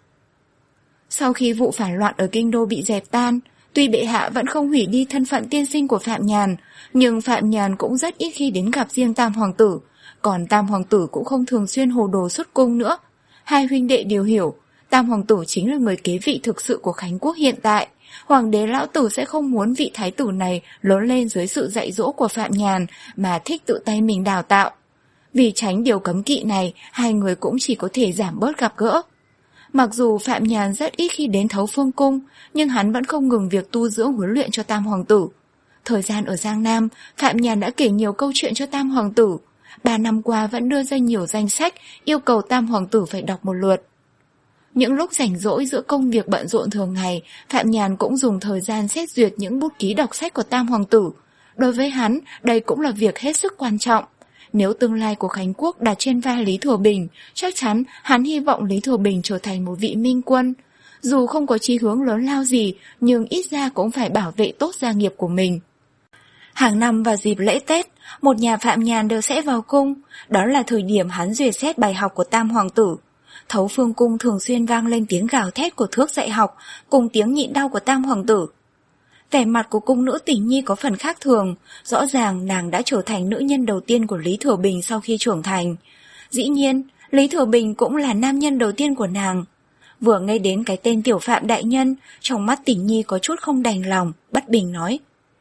Sau khi vụ phản loạn ở kinh đô bị dẹp tan, tuy bệ hạ vẫn không hủy đi thân phận tiên sinh của Phạm Nhàn, nhưng Phạm Nhàn cũng rất ít khi đến gặp riêng Tam hoàng tử, còn Tam hoàng tử cũng không thường xuyên hồ đồ xuất cung nữa. Hai huynh đệ đều hiểu, Tam hoàng tử chính là người kế vị thực sự của Khánh quốc hiện tại. Hoàng đế lão tử sẽ không muốn vị thái tử này lớn lên dưới sự dạy dỗ của Phạm Nhàn mà thích tự tay mình đào tạo. Vì tránh điều cấm kỵ này, hai người cũng chỉ có thể giảm bớt gặp gỡ. Mặc dù Phạm Nhàn rất ít khi đến Thấu Phương Cung, nhưng hắn vẫn không ngừng việc tu dưỡng huấn luyện cho Tam hoàng tử. Thời gian ở Giang Nam, Phạm Nhàn đã kể nhiều câu chuyện cho Tam hoàng tử. Ba năm qua vẫn đưa ra nhiều danh sách, yêu cầu Tam hoàng tử phải đọc một lượt. Những lúc rảnh rỗi giữa công việc bận rộn thường ngày, Phạm Nhàn cũng dùng thời gian xét duyệt những bút ký đọc sách của Tam hoàng tử. Đối với hắn, đây cũng là việc hết sức quan trọng. Nếu tương lai của Khánh quốc đặt trên vai Lý Thừa Bình, chắc chắn hắn hy vọng Lý Thừa Bình trở thành một vị minh quân. Dù không có chí hướng lớn lao gì, nhưng ít ra cũng phải bảo vệ tốt gia nghiệp của mình. Hàng năm vào dịp lễ Tết, một nhà Phạm Nhàn đều sẽ vào cung. Đó là thời điểm hắn duyệt xét bài học của Tam hoàng tử. Thấu Phương Cung thường xuyên vang lên tiếng gào thét của thước dạy học, cùng tiếng nhịn đau của Tam hoàng tử. Vẻ mặt của cung nữ Tỉnh Nhi có phần khác thường, rõ ràng nàng đã trở thành nữ nhân đầu tiên của Lý Thừa Bình sau khi trưởng thành. Dĩ nhiên, Lý Thừa Bình cũng là nam nhân đầu tiên của nàng. Vừa nghe đến cái tên Tiểu Phạm đại nhân, trong mắt Tỉnh Nhi có chút không đành lòng, bất bình nói.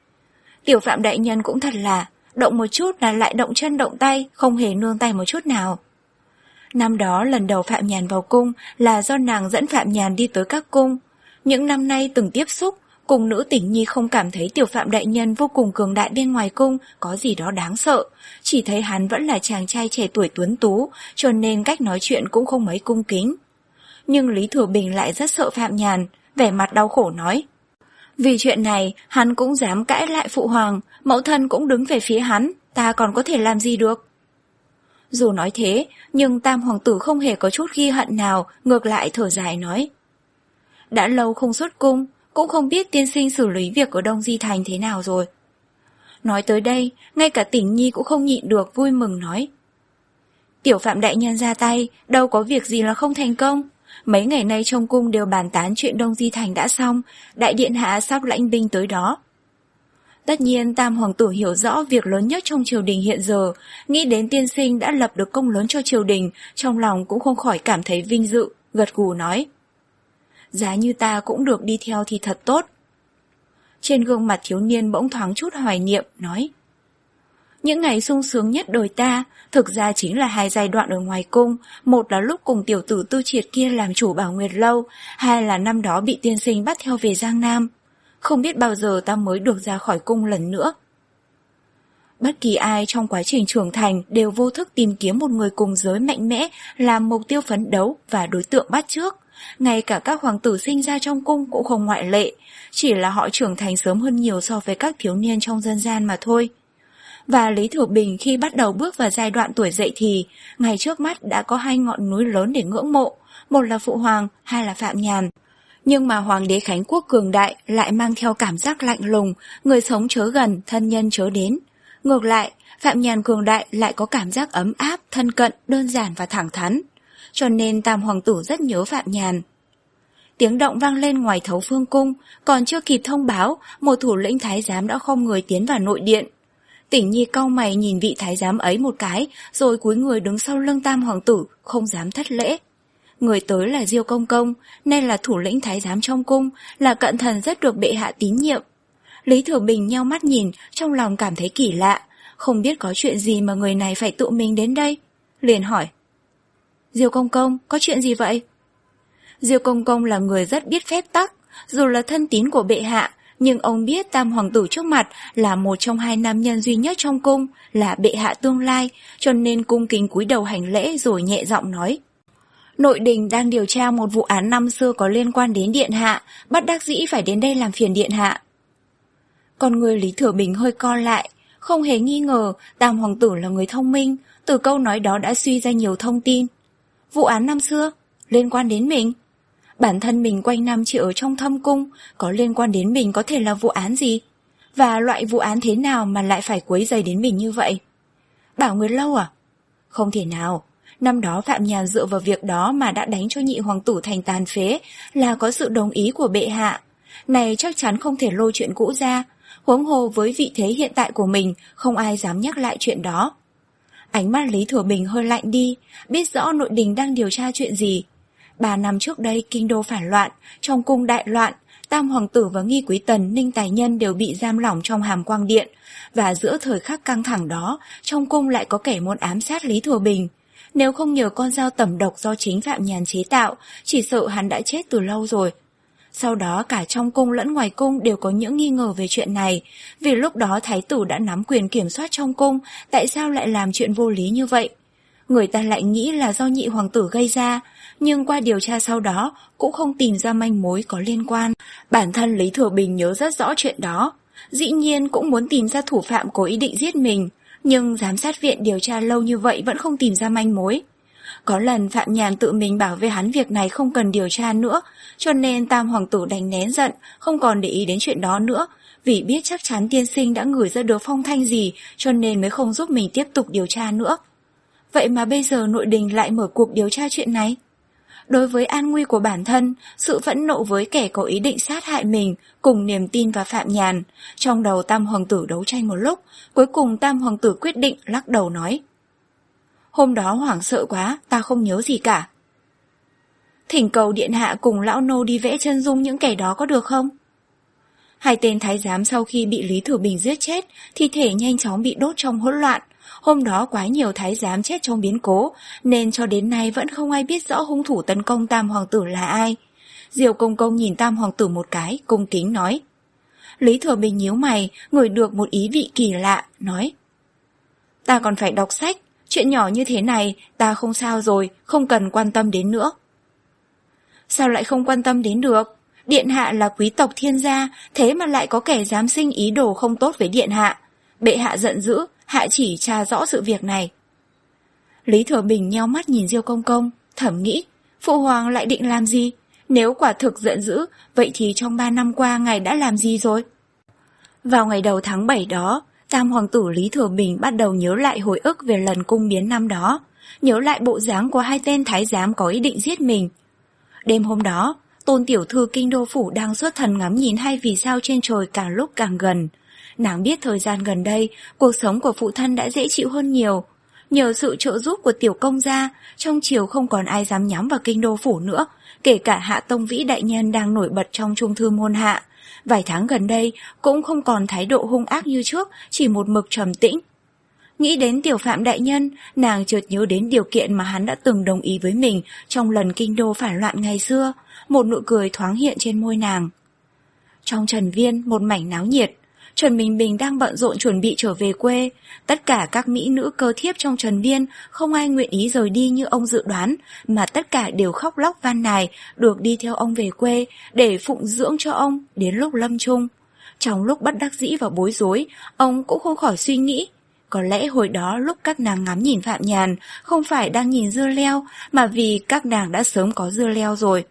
Tiểu Phạm đại nhân cũng thật là, động một chút là lại động chân động tay, không hề nương tay một chút nào. Năm đó lần đầu Phạm Nhàn vào cung là do nàng dẫn Phạm Nhàn đi tới các cung. Những năm nay từng tiếp xúc, cùng nữ Tỉnh Nhi không cảm thấy Tiểu Phạm đại nhân vô cùng cường đại bên ngoài cung có gì đó đáng sợ, chỉ thấy hắn vẫn là chàng trai trẻ tuổi tuấn tú, cho nên cách nói chuyện cũng không mấy cung kính. Nhưng Lý Thừa Bình lại rất sợ Phạm Nhàn, vẻ mặt đau khổ nói. Vì chuyện này, hắn cũng dám cãi lại phụ hoàng, mẫu thân cũng đứng về phía hắn, ta còn có thể làm gì được. Dù nói thế, nhưng Tam hoàng tử không hề có chút ghi hận nào, ngược lại thở dài nói. Đã lâu không xuất cung, cũng không biết tiên sinh xử lý việc ở Đông Di Thành thế nào rồi. Nói tới đây, ngay cả Tỉnh Nhi cũng không nhịn được vui mừng nói. Tiểu Phạm đại nhân ra tay, đâu có việc gì là không thành công. Mấy ngày nay trong cung đều bàn tán chuyện Đông Di Thành đã xong, đại điện hạ sắp lãnh binh tới đó. Tất nhiên Tam hoàng tử hiểu rõ việc lớn nhất trong triều đình hiện giờ, nghĩ đến tiên sinh đã lập được công lớn cho triều đình, trong lòng cũng không khỏi cảm thấy vinh dự, gật gù nói. Giá như ta cũng được đi theo thì thật tốt. Trên gương mặt thiếu niên bỗng thoáng chút hoài niệm, nói. Những ngày sung sướng nhất đời ta, thực ra chính là hai giai đoạn ở ngoài cung, một là lúc cùng tiểu tử Tư Triệt kia làm chủ Bảo Nguyệt Lâu, hai là năm đó bị tiên sinh bắt theo về Giang Nam. Không biết bao giờ ta mới được ra khỏi cung lần nữa. Bất kỳ ai trong quá trình trưởng thành đều vô thức tìm kiếm một người cùng giới mạnh mẽ làm mục tiêu phấn đấu và đối tượng bắt chước. Ngay cả các hoàng tử sinh ra trong cung cũng không ngoại lệ, chỉ là họ trưởng thành sớm hơn nhiều so với các thiếu niên trong dân gian mà thôi. Và Lý Thừa Bình khi bắt đầu bước vào giai đoạn tuổi dậy thì, ngay trước mắt đã có hai ngọn núi lớn để ngưỡng mộ, một là Phụ Hoàng, hai là Phạm Nhàn. Nhưng mà Hoàng đế Khánh quốc cường đại lại mang theo cảm giác lạnh lùng, người sống chớ gần, thân nhân chớ đến. Ngược lại, Phạm Nhàn cường đại lại có cảm giác ấm áp, thân cận, đơn giản và thẳng thắn. Cho nên Tam hoàng tử rất nhớ Phạm Nhàn. Tiếng động vang lên ngoài Thấu Phương Cung, còn chưa kịp thông báo, một thủ lĩnh thái giám đã khom người tiến vào nội điện. Tỉnh Nhi cau mày nhìn vị thái giám ấy một cái, rồi cúi người đứng sau lưng Tam hoàng tử, không dám thất lễ. Người tới là Diêu Công Công, nên là thủ lĩnh thái giám trong cung, là cận thần rất được bệ hạ tín nhiệm. Lý Thừa Bình nheo mắt nhìn, trong lòng cảm thấy kỳ lạ, không biết có chuyện gì mà người này phải tự mình đến đây. Liền hỏi. Diêu Công Công, có chuyện gì vậy? Diêu Công Công là người rất biết phép tắc, dù là thân tín của bệ hạ, nhưng ông biết Tam hoàng tử trước mặt là một trong hai nam nhân duy nhất trong cung, là bệ hạ tương lai, cho nên cung kính cúi đầu hành lễ rồi nhẹ giọng nói. Nội đình đang điều tra một vụ án năm xưa có liên quan đến điện hạ, bất đắc dĩ phải đến đây làm phiền điện hạ. Con người Lý Thừa Bình hơi co lại, không hề nghi ngờ Tam hoàng tử là người thông minh, từ câu nói đó đã suy ra nhiều thông tin. Vụ án năm xưa, liên quan đến mình? Bản thân mình quanh năm chỉ ở trong thâm cung, có liên quan đến mình có thể là vụ án gì? Và loại vụ án thế nào mà lại phải quấy rầy đến mình như vậy? Bảo Nguyệt Lâu à? Không thể nào. Năm đó Phạm Nhàn dựa vào việc đó mà đã đánh cho nhị hoàng tử thành tàn phế là có sự đồng ý của bệ hạ. Này chắc chắn không thể lôi chuyện cũ ra. Huống hồ với vị thế hiện tại của mình, không ai dám nhắc lại chuyện đó. Ánh mắt Lý Thừa Bình hơi lạnh đi, biết rõ nội đình đang điều tra chuyện gì. Ba năm trước đây kinh đô phản loạn, trong cung đại loạn, Tam hoàng tử và Nghi Quý Tần, Ninh Tài Nhân đều bị giam lỏng trong Hàm Quang Điện. Và giữa thời khắc căng thẳng đó, trong cung lại có kẻ muốn ám sát Lý Thừa Bình. Nếu không nhờ con dao tẩm độc do chính Phạm Nhàn chế tạo, chỉ sợ hắn đã chết từ lâu rồi. Sau đó cả trong cung lẫn ngoài cung đều có những nghi ngờ về chuyện này, vì lúc đó thái tử đã nắm quyền kiểm soát trong cung, tại sao lại làm chuyện vô lý như vậy? Người ta lại nghĩ là do nhị hoàng tử gây ra, nhưng qua điều tra sau đó cũng không tìm ra manh mối có liên quan. Bản thân Lý Thừa Bình nhớ rất rõ chuyện đó, dĩ nhiên cũng muốn tìm ra thủ phạm có ý định giết mình, nhưng giám sát viện điều tra lâu như vậy vẫn không tìm ra manh mối. Có lần Phạm Nhàn tự mình bảo với hắn việc này không cần điều tra nữa, cho nên Tam hoàng tử đành nén giận, không còn để ý đến chuyện đó nữa, vì biết chắc chắn tiên sinh đã ngửi ra được phong thanh gì, cho nên mới không giúp mình tiếp tục điều tra nữa. Vậy mà bây giờ nội đình lại mở cuộc điều tra chuyện này. Đối với an nguy của bản thân, sự phẫn nộ với kẻ có ý định sát hại mình, cùng niềm tin vào Phạm Nhàn, trong đầu Tam hoàng tử đấu tranh một lúc, cuối cùng Tam hoàng tử quyết định lắc đầu nói: Hôm đó hoảng sợ quá, ta không nhớ gì cả. Thỉnh cầu điện hạ cùng lão nô đi vẽ chân dung những kẻ đó có được không? Hai tên thái giám sau khi bị Lý Thừa Bình giết chết, thi thể nhanh chóng bị đốt trong hỗn loạn. Hôm đó quá nhiều thái giám chết trong biến cố, nên cho đến nay vẫn không ai biết rõ hung thủ tấn công Tam hoàng tử là ai. Diều công công nhìn Tam hoàng tử một cái, cung kính nói. Lý Thừa Bình nhíu mày, ngửi được một ý vị kỳ lạ, nói: Ta còn phải đọc sách, chuyện nhỏ như thế này ta không sao rồi, không cần quan tâm đến nữa. Sao lại không quan tâm đến được? Điện hạ là quý tộc thiên gia, thế mà lại có kẻ dám sinh ý đồ không tốt với điện hạ. Bệ hạ giận dữ, hạ chỉ tra rõ sự việc này. Lý Thừa Bình nheo mắt nhìn Diêu công công, thầm nghĩ, phụ hoàng lại định làm gì? Nếu quả thực giận dữ, vậy thì trong ba năm qua ngài đã làm gì rồi? Vào ngày đầu tháng bảy đó, Tam hoàng tử Lý Thừa Bình bắt đầu nhớ lại hồi ức về lần cung biến năm đó, nhớ lại bộ dáng của hai tên thái giám có ý định giết mình. Đêm hôm đó, Tôn tiểu thư kinh đô phủ đang xuất thần ngắm nhìn hai vì sao trên trời càng lúc càng gần. Nàng biết thời gian gần đây, cuộc sống của phụ thân đã dễ chịu hơn nhiều. Nhờ sự trợ giúp của tiểu công gia, trong triều không còn ai dám nhắm vào kinh đô phủ nữa, kể cả Hạ Tông Vĩ đại nhân đang nổi bật trong trung thư môn hạ. Vài tháng gần đây cũng không còn thái độ hung ác như trước, chỉ một mực trầm tĩnh. Nghĩ đến tiểu Phạm đại nhân, nàng chợt nhớ đến điều kiện mà hắn đã từng đồng ý với mình trong lần kinh đô phản loạn ngày xưa, một nụ cười thoáng hiện trên môi nàng. Trong Trần Viên, một mảnh náo nhiệt, Trần Bình Bình đang bận rộn chuẩn bị trở về quê. Tất cả các mỹ nữ cơ thiếp trong Trần Viên không ai nguyện ý rời đi như ông dự đoán, mà tất cả đều khóc lóc van nài được đi theo ông về quê để phụng dưỡng cho ông đến lúc lâm chung. Trong lúc bất đắc dĩ và bối rối, ông cũng không khỏi suy nghĩ, có lẽ hồi đó lúc các nàng ngắm nhìn Phạm Nhàn không phải đang nhìn dưa leo, mà vì các nàng đã sớm có dưa leo rồi.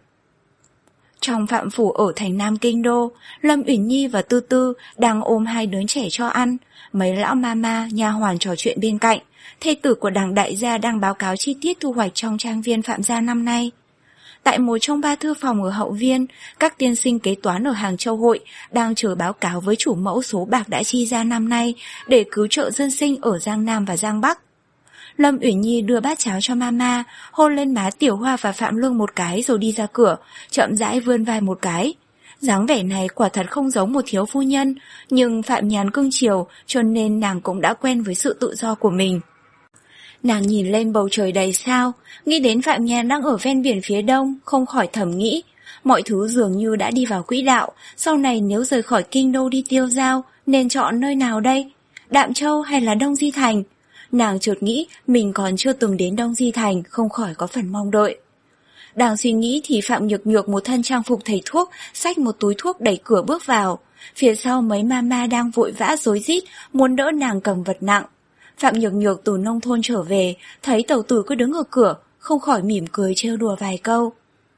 Trong phạm phủ ở thành Nam Kinh Đô, Lâm Uyển Nhi và Tư Tư đang ôm hai đứa trẻ cho ăn. Mấy lão mama, nha hoàn trò chuyện bên cạnh. Thê tử của đằng đại gia đang báo cáo chi tiết thu hoạch trong trang viên Phạm gia năm nay. Tại một trong ba thư phòng ở hậu viên, các tiên sinh kế toán ở Hàng Châu Hội đang chờ báo cáo với chủ mẫu số bạc đã chi ra năm nay để cứu trợ dân sinh ở Giang Nam và Giang Bắc. Lâm Uyển Nhi đưa bát cháo cho mama, hôn lên má Tiểu Hoa và Phạm Lương một cái rồi đi ra cửa, chậm rãi vươn vai một cái. Dáng vẻ này quả thật không giống một thiếu phu nhân, nhưng Phạm Nhàn cưng chiều cho nên nàng cũng đã quen với sự tự do của mình. Nàng nhìn lên bầu trời đầy sao, nghĩ đến Phạm Nhàn đang ở ven biển phía đông, không khỏi thầm nghĩ, mọi thứ dường như đã đi vào quỹ đạo, sau này nếu rời khỏi kinh đô đi tiêu dao, nên chọn nơi nào đây? Đạm Châu hay là Đông Di Thành? Nàng chợt nghĩ mình còn chưa từng đến Đông Di Thành, không khỏi có phần mong đợi. Đang suy nghĩ thì Phạm Nhược Nhược một thân trang phục thầy thuốc, xách một túi thuốc đẩy cửa bước vào. Phía sau mấy mama đang vội vã rối rít muốn đỡ nàng cầm vật nặng. Phạm Nhược Nhược từ nông thôn trở về, thấy tẩu tử cứ đứng ở cửa, không khỏi mỉm cười trêu đùa vài câu.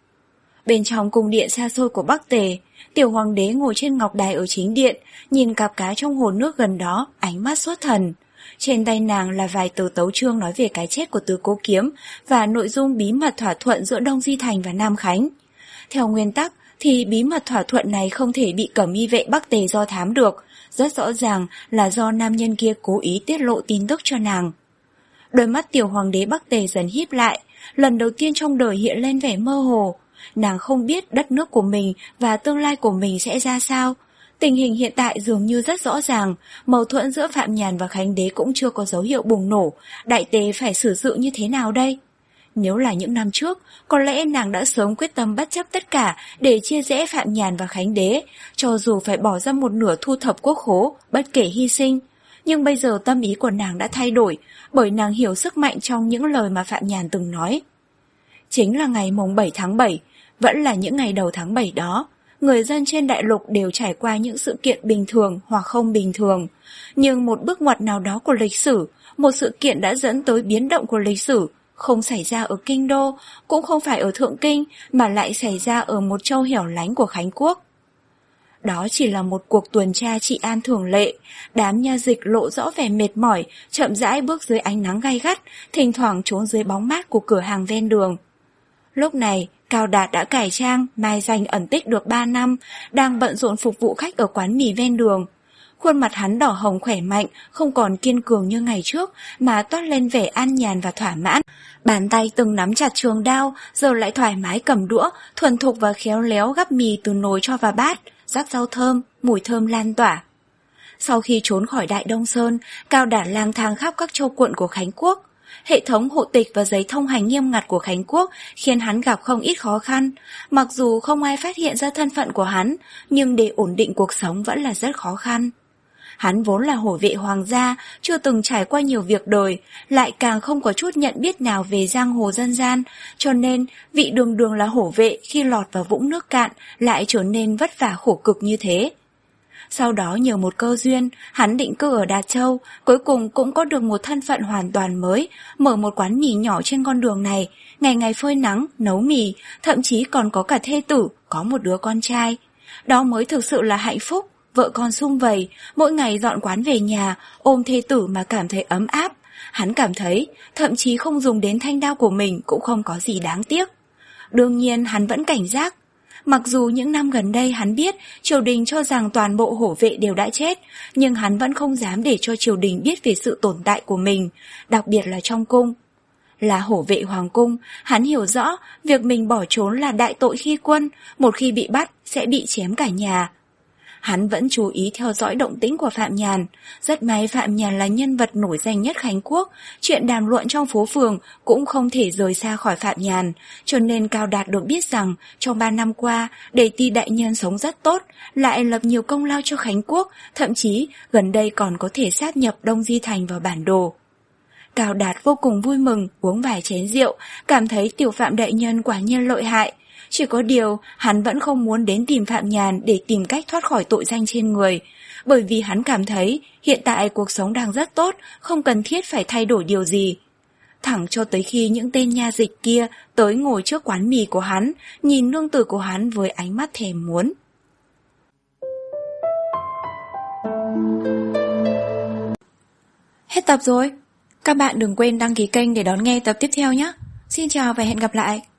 Bên trong cung điện xa xôi của Bắc Tề, tiểu hoàng đế ngồi trên ngọc đài ở chính điện, nhìn cặp cá trong hồ nước gần đó, ánh mắt xuất thần. Trên tay nàng là vài tờ tấu chương nói về cái chết của Tứ Cố Kiếm và nội dung bí mật thỏa thuận giữa Đông Di Thành và Nam Khánh. Theo nguyên tắc thì bí mật thỏa thuận này không thể bị Cẩm Y vệ Bắc Tề do thám được, rất rõ ràng là do nam nhân kia cố ý tiết lộ tin tức cho nàng. Đôi mắt tiểu hoàng đế Bắc Tề dần híp lại, lần đầu tiên trong đời hiện lên vẻ mơ hồ. Nàng không biết đất nước của mình và tương lai của mình sẽ ra sao. Tình hình hiện tại dường như rất rõ ràng, mâu thuẫn giữa Phạm Nhàn và Khánh Đế cũng chưa có dấu hiệu bùng nổ, đại tề phải xử sự như thế nào đây? Nếu là những năm trước, có lẽ nàng đã sớm quyết tâm bất chấp tất cả để chia rẽ Phạm Nhàn và Khánh Đế, cho dù phải bỏ ra một nửa thu thập quốc khố, bất kể hy sinh. Nhưng bây giờ tâm ý của nàng đã thay đổi, bởi nàng hiểu sức mạnh trong những lời mà Phạm Nhàn từng nói. Chính là ngày mùng bảy tháng bảy, vẫn là những ngày đầu tháng bảy đó, người dân trên đại lục đều trải qua những sự kiện bình thường hoặc không bình thường. Nhưng một bước ngoặt nào đó của lịch sử, một sự kiện đã dẫn tới biến động của lịch sử, không xảy ra ở Kinh Đô, cũng không phải ở Thượng Kinh, mà lại xảy ra ở một châu hẻo lánh của Khánh Quốc. Đó chỉ là một cuộc tuần tra trị an thường lệ, đám nha dịch lộ rõ vẻ mệt mỏi, chậm rãi bước dưới ánh nắng gay gắt, thỉnh thoảng trốn dưới bóng mát của cửa hàng ven đường. Lúc này, Cao Đạt đã cải trang, mai danh ẩn tích được ba năm, đang bận rộn phục vụ khách ở quán mì ven đường. Khuôn mặt hắn đỏ hồng khỏe mạnh, không còn kiên cường như ngày trước, mà toát lên vẻ an nhàn và thỏa mãn. Bàn tay từng nắm chặt trường đao, giờ lại thoải mái cầm đũa, thuần thục và khéo léo gắp mì từ nồi cho vào bát, rắc rau thơm, mùi thơm lan tỏa. Sau khi trốn khỏi Đại Đông Sơn, Cao Đạt lang thang khắp các châu quận của Khánh Quốc. Hệ thống hộ tịch và giấy thông hành nghiêm ngặt của Khánh Quốc khiến hắn gặp không ít khó khăn. Mặc dù không ai phát hiện ra thân phận của hắn, nhưng để ổn định cuộc sống vẫn là rất khó khăn. Hắn vốn là hổ vệ hoàng gia, chưa từng trải qua nhiều việc đời, lại càng không có chút nhận biết nào về giang hồ dân gian, cho nên vị đường đường là hổ vệ khi lọt vào vũng nước cạn lại trở nên vất vả khổ cực như thế. Sau đó nhờ một cơ duyên, hắn định cư ở Đạt Châu, cuối cùng cũng có được một thân phận hoàn toàn mới, mở một quán mì nhỏ trên con đường này, ngày ngày phơi nắng, nấu mì, thậm chí còn có cả thê tử, có một đứa con trai. Đó mới thực sự là hạnh phúc, vợ con sum vầy, mỗi ngày dọn quán về nhà, ôm thê tử mà cảm thấy ấm áp. Hắn cảm thấy, thậm chí không dùng đến thanh đao của mình cũng không có gì đáng tiếc. Đương nhiên hắn vẫn cảnh giác. Mặc dù những năm gần đây hắn biết triều đình cho rằng toàn bộ hổ vệ đều đã chết, nhưng hắn vẫn không dám để cho triều đình biết về sự tồn tại của mình, đặc biệt là trong cung. Là hổ vệ hoàng cung, hắn hiểu rõ việc mình bỏ trốn là đại tội khi quân, một khi bị bắt sẽ bị chém cả nhà. Hắn vẫn chú ý theo dõi động tĩnh của Phạm Nhàn. Rất may Phạm Nhàn là nhân vật nổi danh nhất Khánh Quốc, chuyện đàm luận trong phố phường cũng không thể rời xa khỏi Phạm Nhàn, cho nên Cao Đạt được biết rằng trong ba năm qua, Đề Ti đại nhân sống rất tốt, lại lập nhiều công lao cho Khánh Quốc, thậm chí gần đây còn có thể sáp nhập Đông Di Thành vào bản đồ. Cao Đạt vô cùng vui mừng, uống vài chén rượu, cảm thấy tiểu Phạm đại nhân quả nhiên lợi hại. Chỉ có điều, hắn vẫn không muốn đến tìm Phạm Nhàn để tìm cách thoát khỏi tội danh trên người, bởi vì hắn cảm thấy hiện tại cuộc sống đang rất tốt, không cần thiết phải thay đổi điều gì. Thẳng cho tới khi những tên nha dịch kia tới ngồi trước quán mì của hắn, nhìn nương tử của hắn với ánh mắt thèm muốn. Hết tập rồi. Các bạn đừng quên đăng ký kênh để đón nghe tập tiếp theo nhé. Xin chào và hẹn gặp lại.